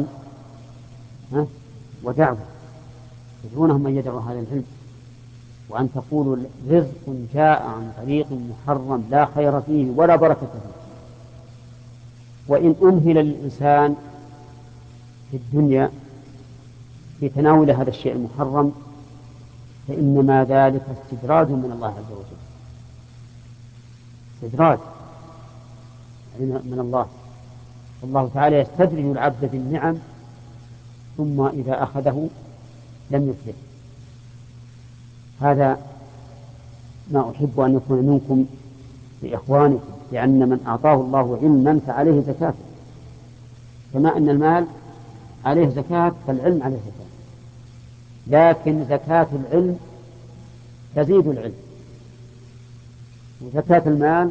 ودعوة، تدعونهم أن يدعوا هذا العلم، وأن تقولوا رزق جاء عن طريق محرم لا خير فيه ولا بركة فيه. وإن أمهل للإنسان في الدنيا في تناول هذا الشيء المحرم فإنما ذلك استدراج من الله عز وجل، استدراج من الله، والله تعالى يستدرج العبد بالنعم ثم إذا أخذه لم يفلح. هذا ما أحب أن يكون منكم لإخوانكم، لأن من أعطاه الله علما فعليه زكاة، كما أن المال عليه زكاة فالعلم عليه زكاة، لكن زكاة العلم تزيد العلم، وزكاة المال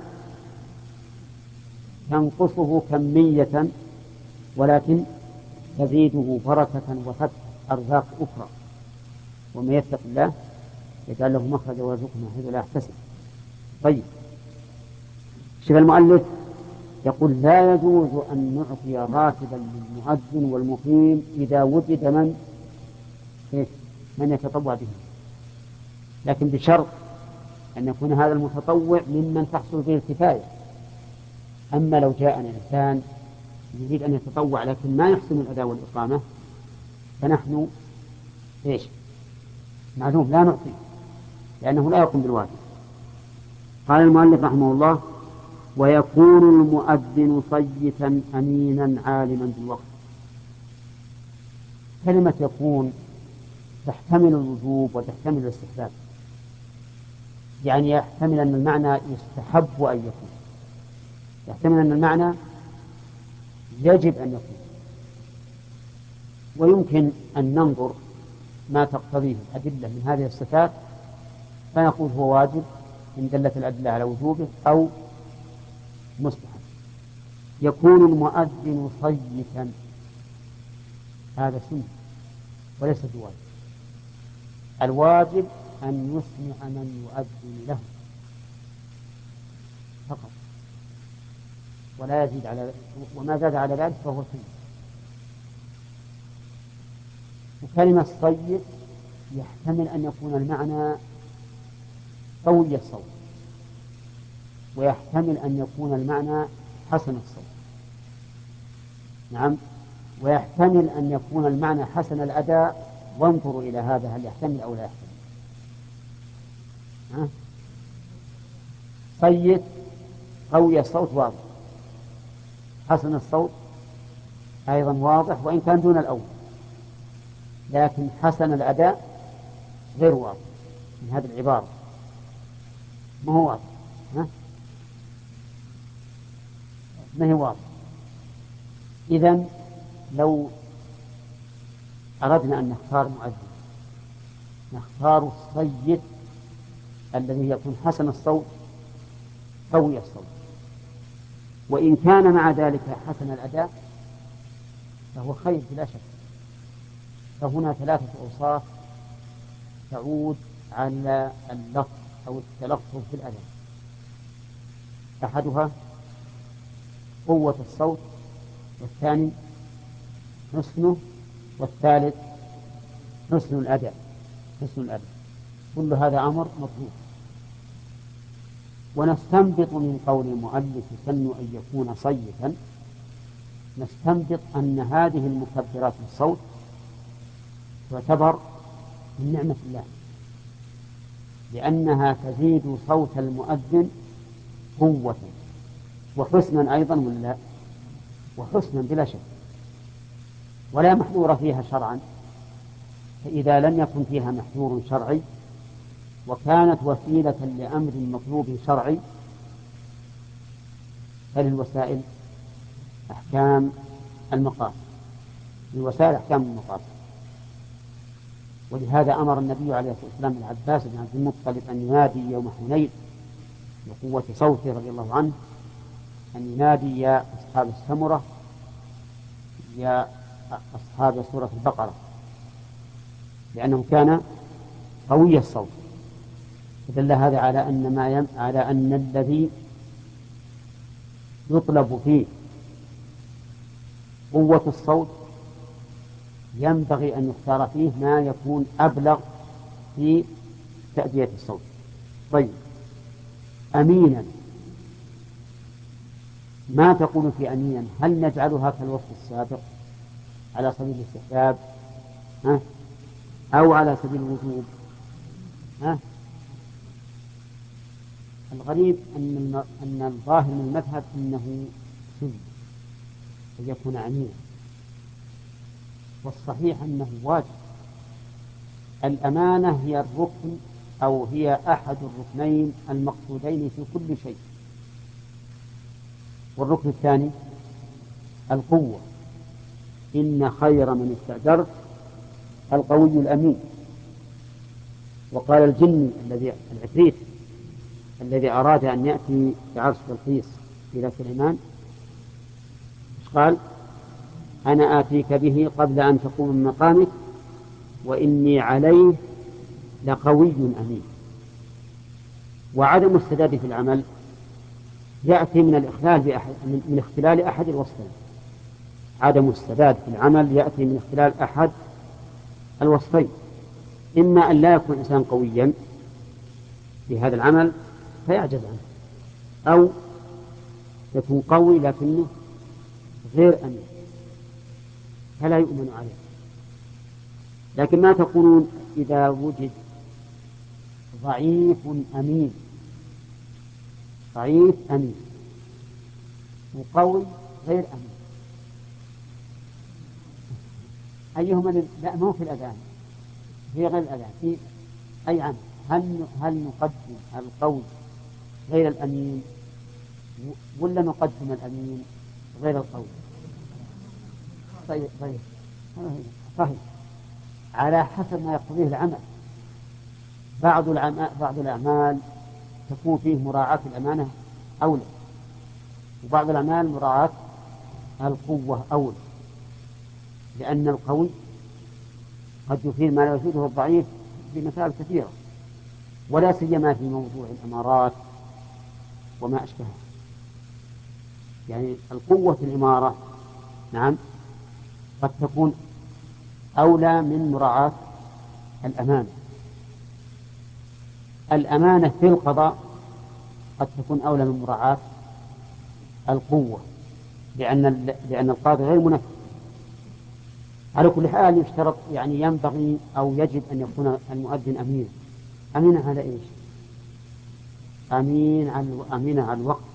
تنقصه كمية ولكن تزيده بركة وفتح أرزاق أخرى، ومن يتق الله يجعل له مخرجا ويرزقه من حيث لا يحتسب. طيب، شوف المؤلف يقول لا يجوز أن نعطي راتبا للمؤذن والمقيم إذا وجد من من يتطوع به، لكن بشرط أن يكون هذا المتطوع ممن تحصل به الكفاية. أما لو جاءنا إنسان يريد أن يتطوع لكن ما يحسن الأداء والإقامة فنحن إيش؟ معلوم لا نعطي، لأنه لا يقوم بالواجب. قال المؤلف رحمه الله: ويكون المؤذن صيتا أمينا عالما بالوقت. كلمة يكون تحتمل الوجوب وتحتمل الاستحباب، يعني يحتمل أن المعنى يستحب أن يكون، يحتمل أن المعنى يجب أن يكون، ويمكن أن ننظر ما تقتضيه الأدلة من هذه الصفات فنقول هو واجب إن دلت الأدلة على وجوبه أو مستحب. يكون المؤذن صيتا، هذا سنة وليس بواجب. الواجب أن يسمع من يؤذن له فقط، ولا يزيد على، وما زاد على ذلك فهو سنة. وكلمة صيت يحتمل أن يكون المعنى قوي الصوت، ويحتمل أن يكون المعنى حسن الصوت، نعم، ويحتمل أن يكون المعنى حسن الأداء، وانظروا إلى هذا هل يحتمل أو لا يحتمل. ها؟ صيت قوي الصوت واضح، حسن الصوت أيضا واضح وإن كان دون الأول، لكن حسن الأداء غير واضح من هذه العبارة، ما هو واضح، ها؟ ما هي واضح. إذن لو أردنا أن نختار مؤذن نختار الصيت الذي يكون حسن الصوت قوي الصوت، وإن كان مع ذلك حسن الأداء فهو خير بلا شك. فهنا ثلاثة أوصاف تعود على اللفظ أو التلفظ بالأداء: أحدها قوة الصوت، والثاني حسنه، والثالث حسن الأداء حسن الأداء كل هذا أمر مطلوب. ونستنبط من قول المؤلف سن أن يكون صيتا، نستنبط أن هذه المكبرات الصوت تعتبر من نعمة الله، لأنها تزيد صوت المؤذن قوة وحسنا أيضا ولا؟ وحسنا بلا شك، ولا محذور فيها شرعا. فإذا لم يكن فيها محذور شرعي وكانت وسيلة لأمر مطلوب شرعي فللوسائل أحكام المقاصد، للوسائل أحكام المقاصد. ولهذا أمر النبي عليه الصلاة والسلام العباس بن عبد المطلب أن ينادي يوم حنين بقوة صوته رضي الله عنه، أن ينادي يا أصحاب السمرة يا أصحاب سورة البقرة، لأنه كان قوي الصوت. فدل هذا على أن ما يم... على أن الذي يطلب فيه قوة الصوت ينبغي أن يختار فيه ما يكون أبلغ في تأدية الصوت. طيب، أمينا، ما تقول في أمينا؟ هل نجعلها كالوصف السابق على سبيل الاستحباب ها؟ أو على سبيل الوجوب ها؟ الغريب أن أن الظاهر من المذهب أنه سنة أن يكون أمينا، والصحيح أنه واجب. الأمانة هي الركن أو هي أحد الركنين المقصودين في كل شيء. والركن الثاني القوة، إن خير من استأجرت القوي الأمين. وقال الجن الذي العفريت الذي أراد أن يأتي بعرش بلقيس إلى سليمان، قال أنا آتيك به قبل أن تقوم من مقامك وإني عليه لقوي أمين. وعدم السداد في العمل يأتي من الإخلال بأحد من اختلال أحد الوصفين. عدم السداد في العمل يأتي من اختلال أحد الوصفين، إما أن لا يكون إنسان قويا في هذا العمل فيعجز عنه، أو يكون قوي لكنه غير أمين فلا يؤمن عليه. لكن ما تقولون إذا وجد ضعيف أمين، ضعيف أمين وقوي غير أمين، أيهما؟ لا، مو في الأذان، في غير الأذان، في أي عمل. هل هل نقدم القوي غير الأمين ولا نقدم الأمين غير القوي؟ طيب طيب صحيح، على حسب ما يقتضيه العمل. بعض بعض الأعمال تكون فيه مراعاة الأمانة أولى، وبعض الأعمال مراعاة القوة أولى، لأن القوي قد يفيد ما لا يفيده الضعيف بمثال كثيرة، ولا سيما في موضوع الإمارات وما أشبهه. يعني القوة في الإمارة نعم قد تكون أولى من مراعاة الأمانة. الأمانة في القضاء قد تكون أولى من مراعاة القوة، لأن لأن القاضي غير منفذ. على كل حال يشترط، يعني ينبغي أو يجب أن يكون المؤذن أمين. أمين على إيش؟ أمين على أمين على الوقت،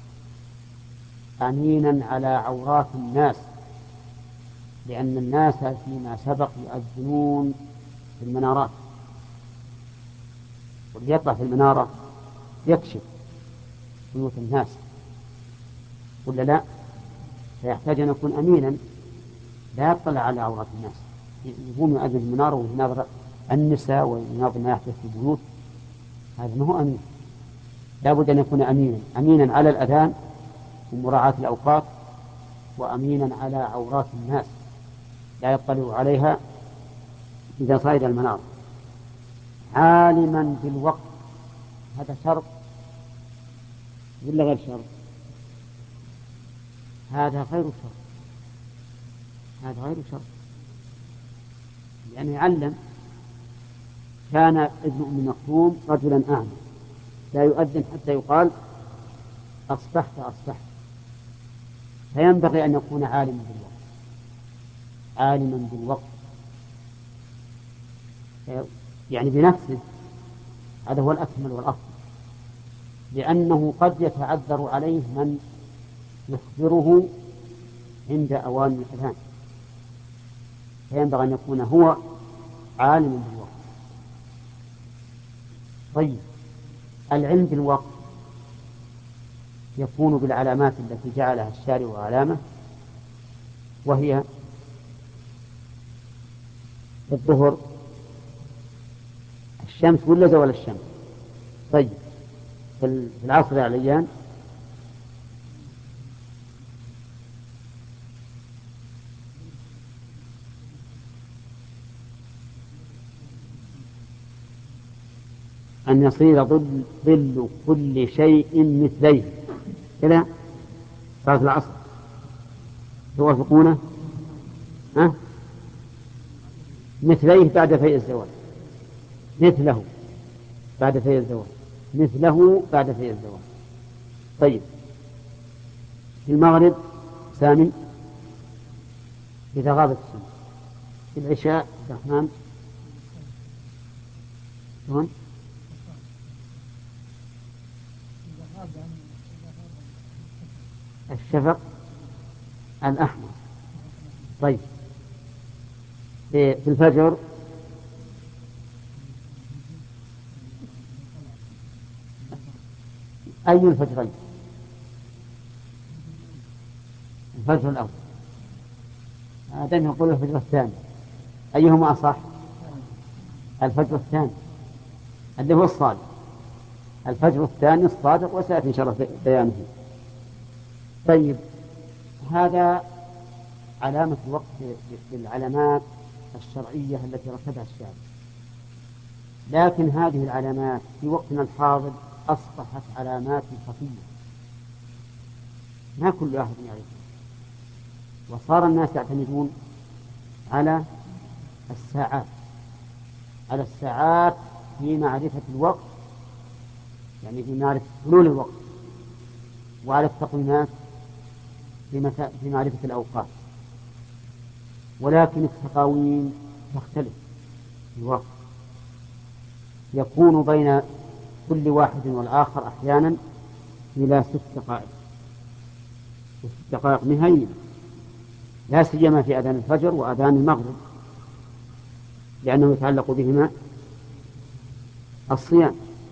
أمينا على عورات الناس، لأن الناس فيما سبق يؤذنون في المنارات، واللي يطلع في المنارة يكشف بيوت الناس ولا لا؟ فيحتاج أن يكون أمينا لا يطلع على عورات الناس، يقوم يؤذن في المنارة ويناظر النساء ويناظر ما يحدث في البيوت، هذا ما هو أمين. لا بد أن يكون أمينا، أمينا على الأذان ومراعاة الأوقات، وأمينا على عورات الناس لا يطلع عليها إذا صعد المنار. عالما بالوقت، هذا شرط ولا غير شرط؟ هذا غير شرط، هذا غير شرط، يعني يعلم. كان ابن أم مكتوم رجلا أعمى لا يؤذن حتى يقال أصبحت أصبحت، فينبغي أن يكون عالما بالوقت، عالما بالوقت يعني بنفسه، هذا هو الأكمل والأفضل. لأنه قد يتعذر عليه من يخبره عند أوان الأذان، فينبغي أن يكون هو عالما بالوقت. طيب، العلم بالوقت يكون بالعلامات التي جعلها الشارع علامة، وهي الظهر الشمس ولا زوال الشمس. طيب، في العصر يا عليان أن يصير ظل, ظل كل شيء مثليه كذا صلاة العصر، توافقونه؟ أه؟ مثليه بعد فيء الزوال، مثله بعد فيء الزوال، مثله بعد فيء الزوال. طيب، في المغرب سامي إذا غابت الشمس. في العشاء الرحمن شلون؟ الشفق الأحمر. طيب، في الفجر أي الفجرين؟ الفجر الأول، هذا يقول الفجر الثاني، أيهما أصح؟ الفجر الثاني اللي هو الصادق، الفجر الثاني الصادق، وسيأتي إن شاء الله بيانه. طيب، هذا علامة الوقت بالعلامات الشرعية التي رتبها الشارع، لكن هذه العلامات في وقتنا الحاضر أصبحت علامات خفية، ما كل أحد يعرفها، وصار الناس يعتمدون على الساعات على الساعات في معرفة الوقت، يعني في معرفة حلول الوقت، وعلى التقويمات في معرفة الأوقات. ولكن التقاويم تختلف في الوقت، يكون بين كل واحد والآخر أحيانا إلى ست دقائق، ست دقائق نهائية، لا سيما في أذان الفجر وأذان المغرب، لأنه يتعلق بهما الصيام،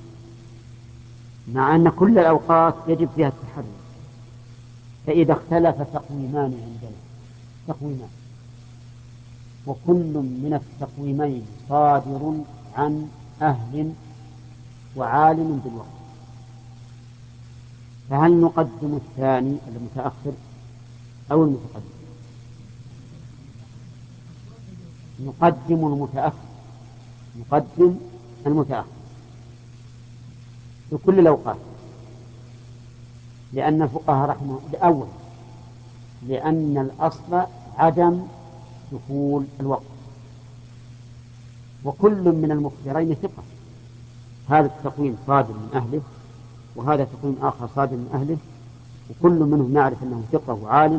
مع أن كل الأوقات يجب فيها التحري. فإذا اختلف تقويمان عندنا تقويمان وكل من التقويمين صادر عن أهل وعالم بالوقت، فهل نقدم الثاني المتأخر أو المتقدم؟ نقدم المتأخر نقدم المتأخر في كل الأوقات، لأن الفقهاء رحمه الأول لأن الأصل عدم دخول الوقت، وكل من المخبرين ثقة، هذا التقويم صادر من أهله وهذا تقويم آخر صادر من أهله، وكل منهم نعرف أنه ثقة وعالم،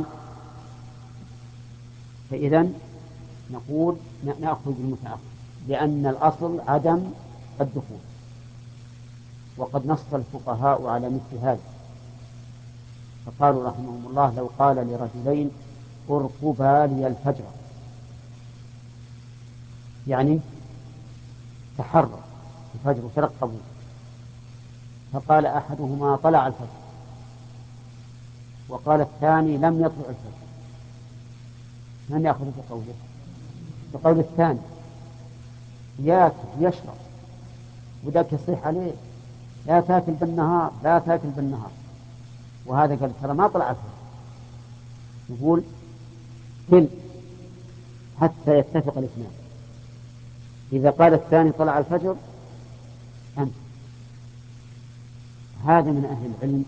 فإذا نقول نأخذ بالمتأخر لأن الأصل عدم الدخول. وقد نص الفقهاء على مثل هذا، فقالوا رحمهم الله لو قال لرجلين ارقبا لي الفجر، يعني تحرك الفجر وترقبوا، فقال أحدهما طلع الفجر وقال الثاني لم يطلع الفجر، من يأخذ بقوله؟ بقول الثاني، ياكل يشرب وذاك يصيح عليه لا تاكل بالنهار لا تاكل بالنهار، وهذا قال ترى ما طلع الفجر، يقول كل حتى يتفق الاثنان. إذا قال الثاني طلع الفجر أنت. هذا من أهل العلم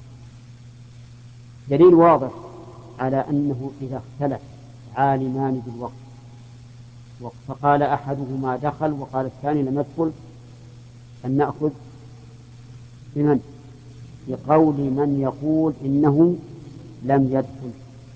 دليل واضح على أنه إذا اختلف عالمان بالوقت فقال أحدهما دخل وقال الثاني لم يدخل، أن نأخذ بمن؟ بقول من يقول إنه لم يدخل،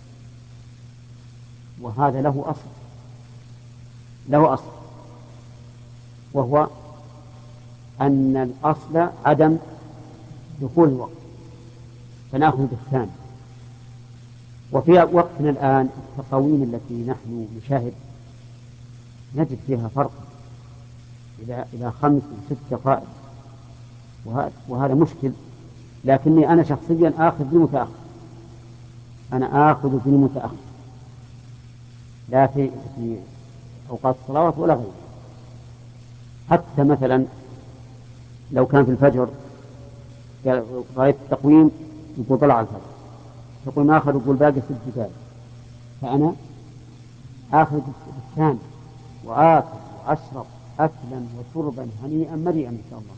وهذا له أصل له أصل وهو أن الأصل عدم دخول الوقت فنأخذ بالثاني. وفي وقتنا الآن التقاويم التي نحن نشاهد نجد فيها فرق إلى إلى خمس وست دقائق، وهذا مشكل. لكني أنا شخصيا آخذ بالمتأخر، أنا آخذ بالمتأخر لا في في أوقات الصلوات ولا غيرها. حتى مثلا لو كان في الفجر رأيت التقويم يقول طلع الفجر، يقول ما أخذ يقول باقي ست دقائق، فأنا آخذ بالثاني وآكل وأشرب أكلا وشربا هنيئا مريئا إن شاء الله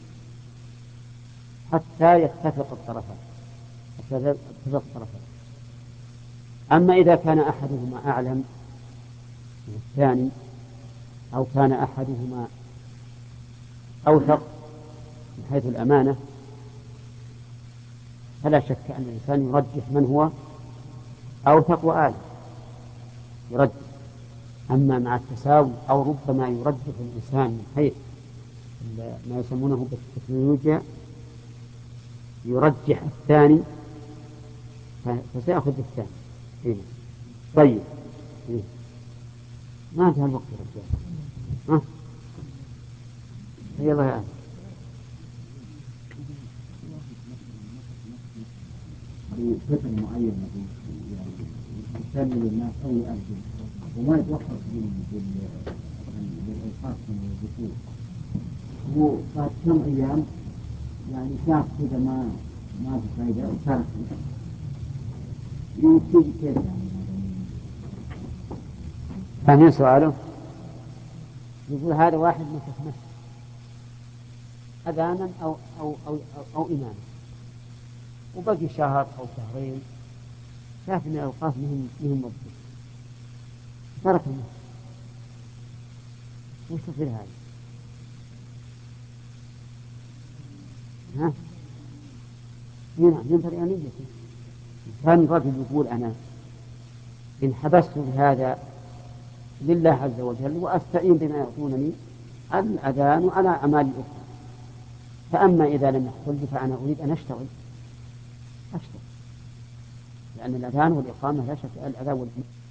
حتى يتفق الطرفان حتى يتفق الطرفان. أما إذا كان أحدهما أعلم من الثاني أو كان أحدهما أوثق من حيث الأمانة فلا شك أن الإنسان يرجح من هو أوثق وأعلم يرجح. أما مع التساوي أو ربما يرجح الإنسان من حيث ما يسمونه بالتكنولوجيا يرجح الثاني فسيأخذ الثاني. إيه. طيب إيه. ما انتهى الوقت يا رجال. ها يلا يا أهل. في فترة معينة يسمي الناس أو يأذن وما يتوقف بالأوقات من الدخول، هو بعد كم أيام يعني شاف كذا ما ما في فائدة وترك يبتدي كذا يعني. فاهمين سؤاله؟ يقول هذا واحد متمسك أذانا أو أو أو أو, أو إماما وبقي شهر أو شهرين شاف أن الأوقات مهم مهم مضبوط ترك المسجد. وش تصير هذا؟ ها؟ نعم ينظر إلى نيته. كان الرجل يقول أنا إن حبست بهذا لله عز وجل وأستعين بما يعطونني على الأذان وعلى أعمال الأخرى، فأما إذا لم يحصل لي فأنا أريد أن أشتغل أشتغل لأن الأذان والإقامة لا شك الأذان والإقامة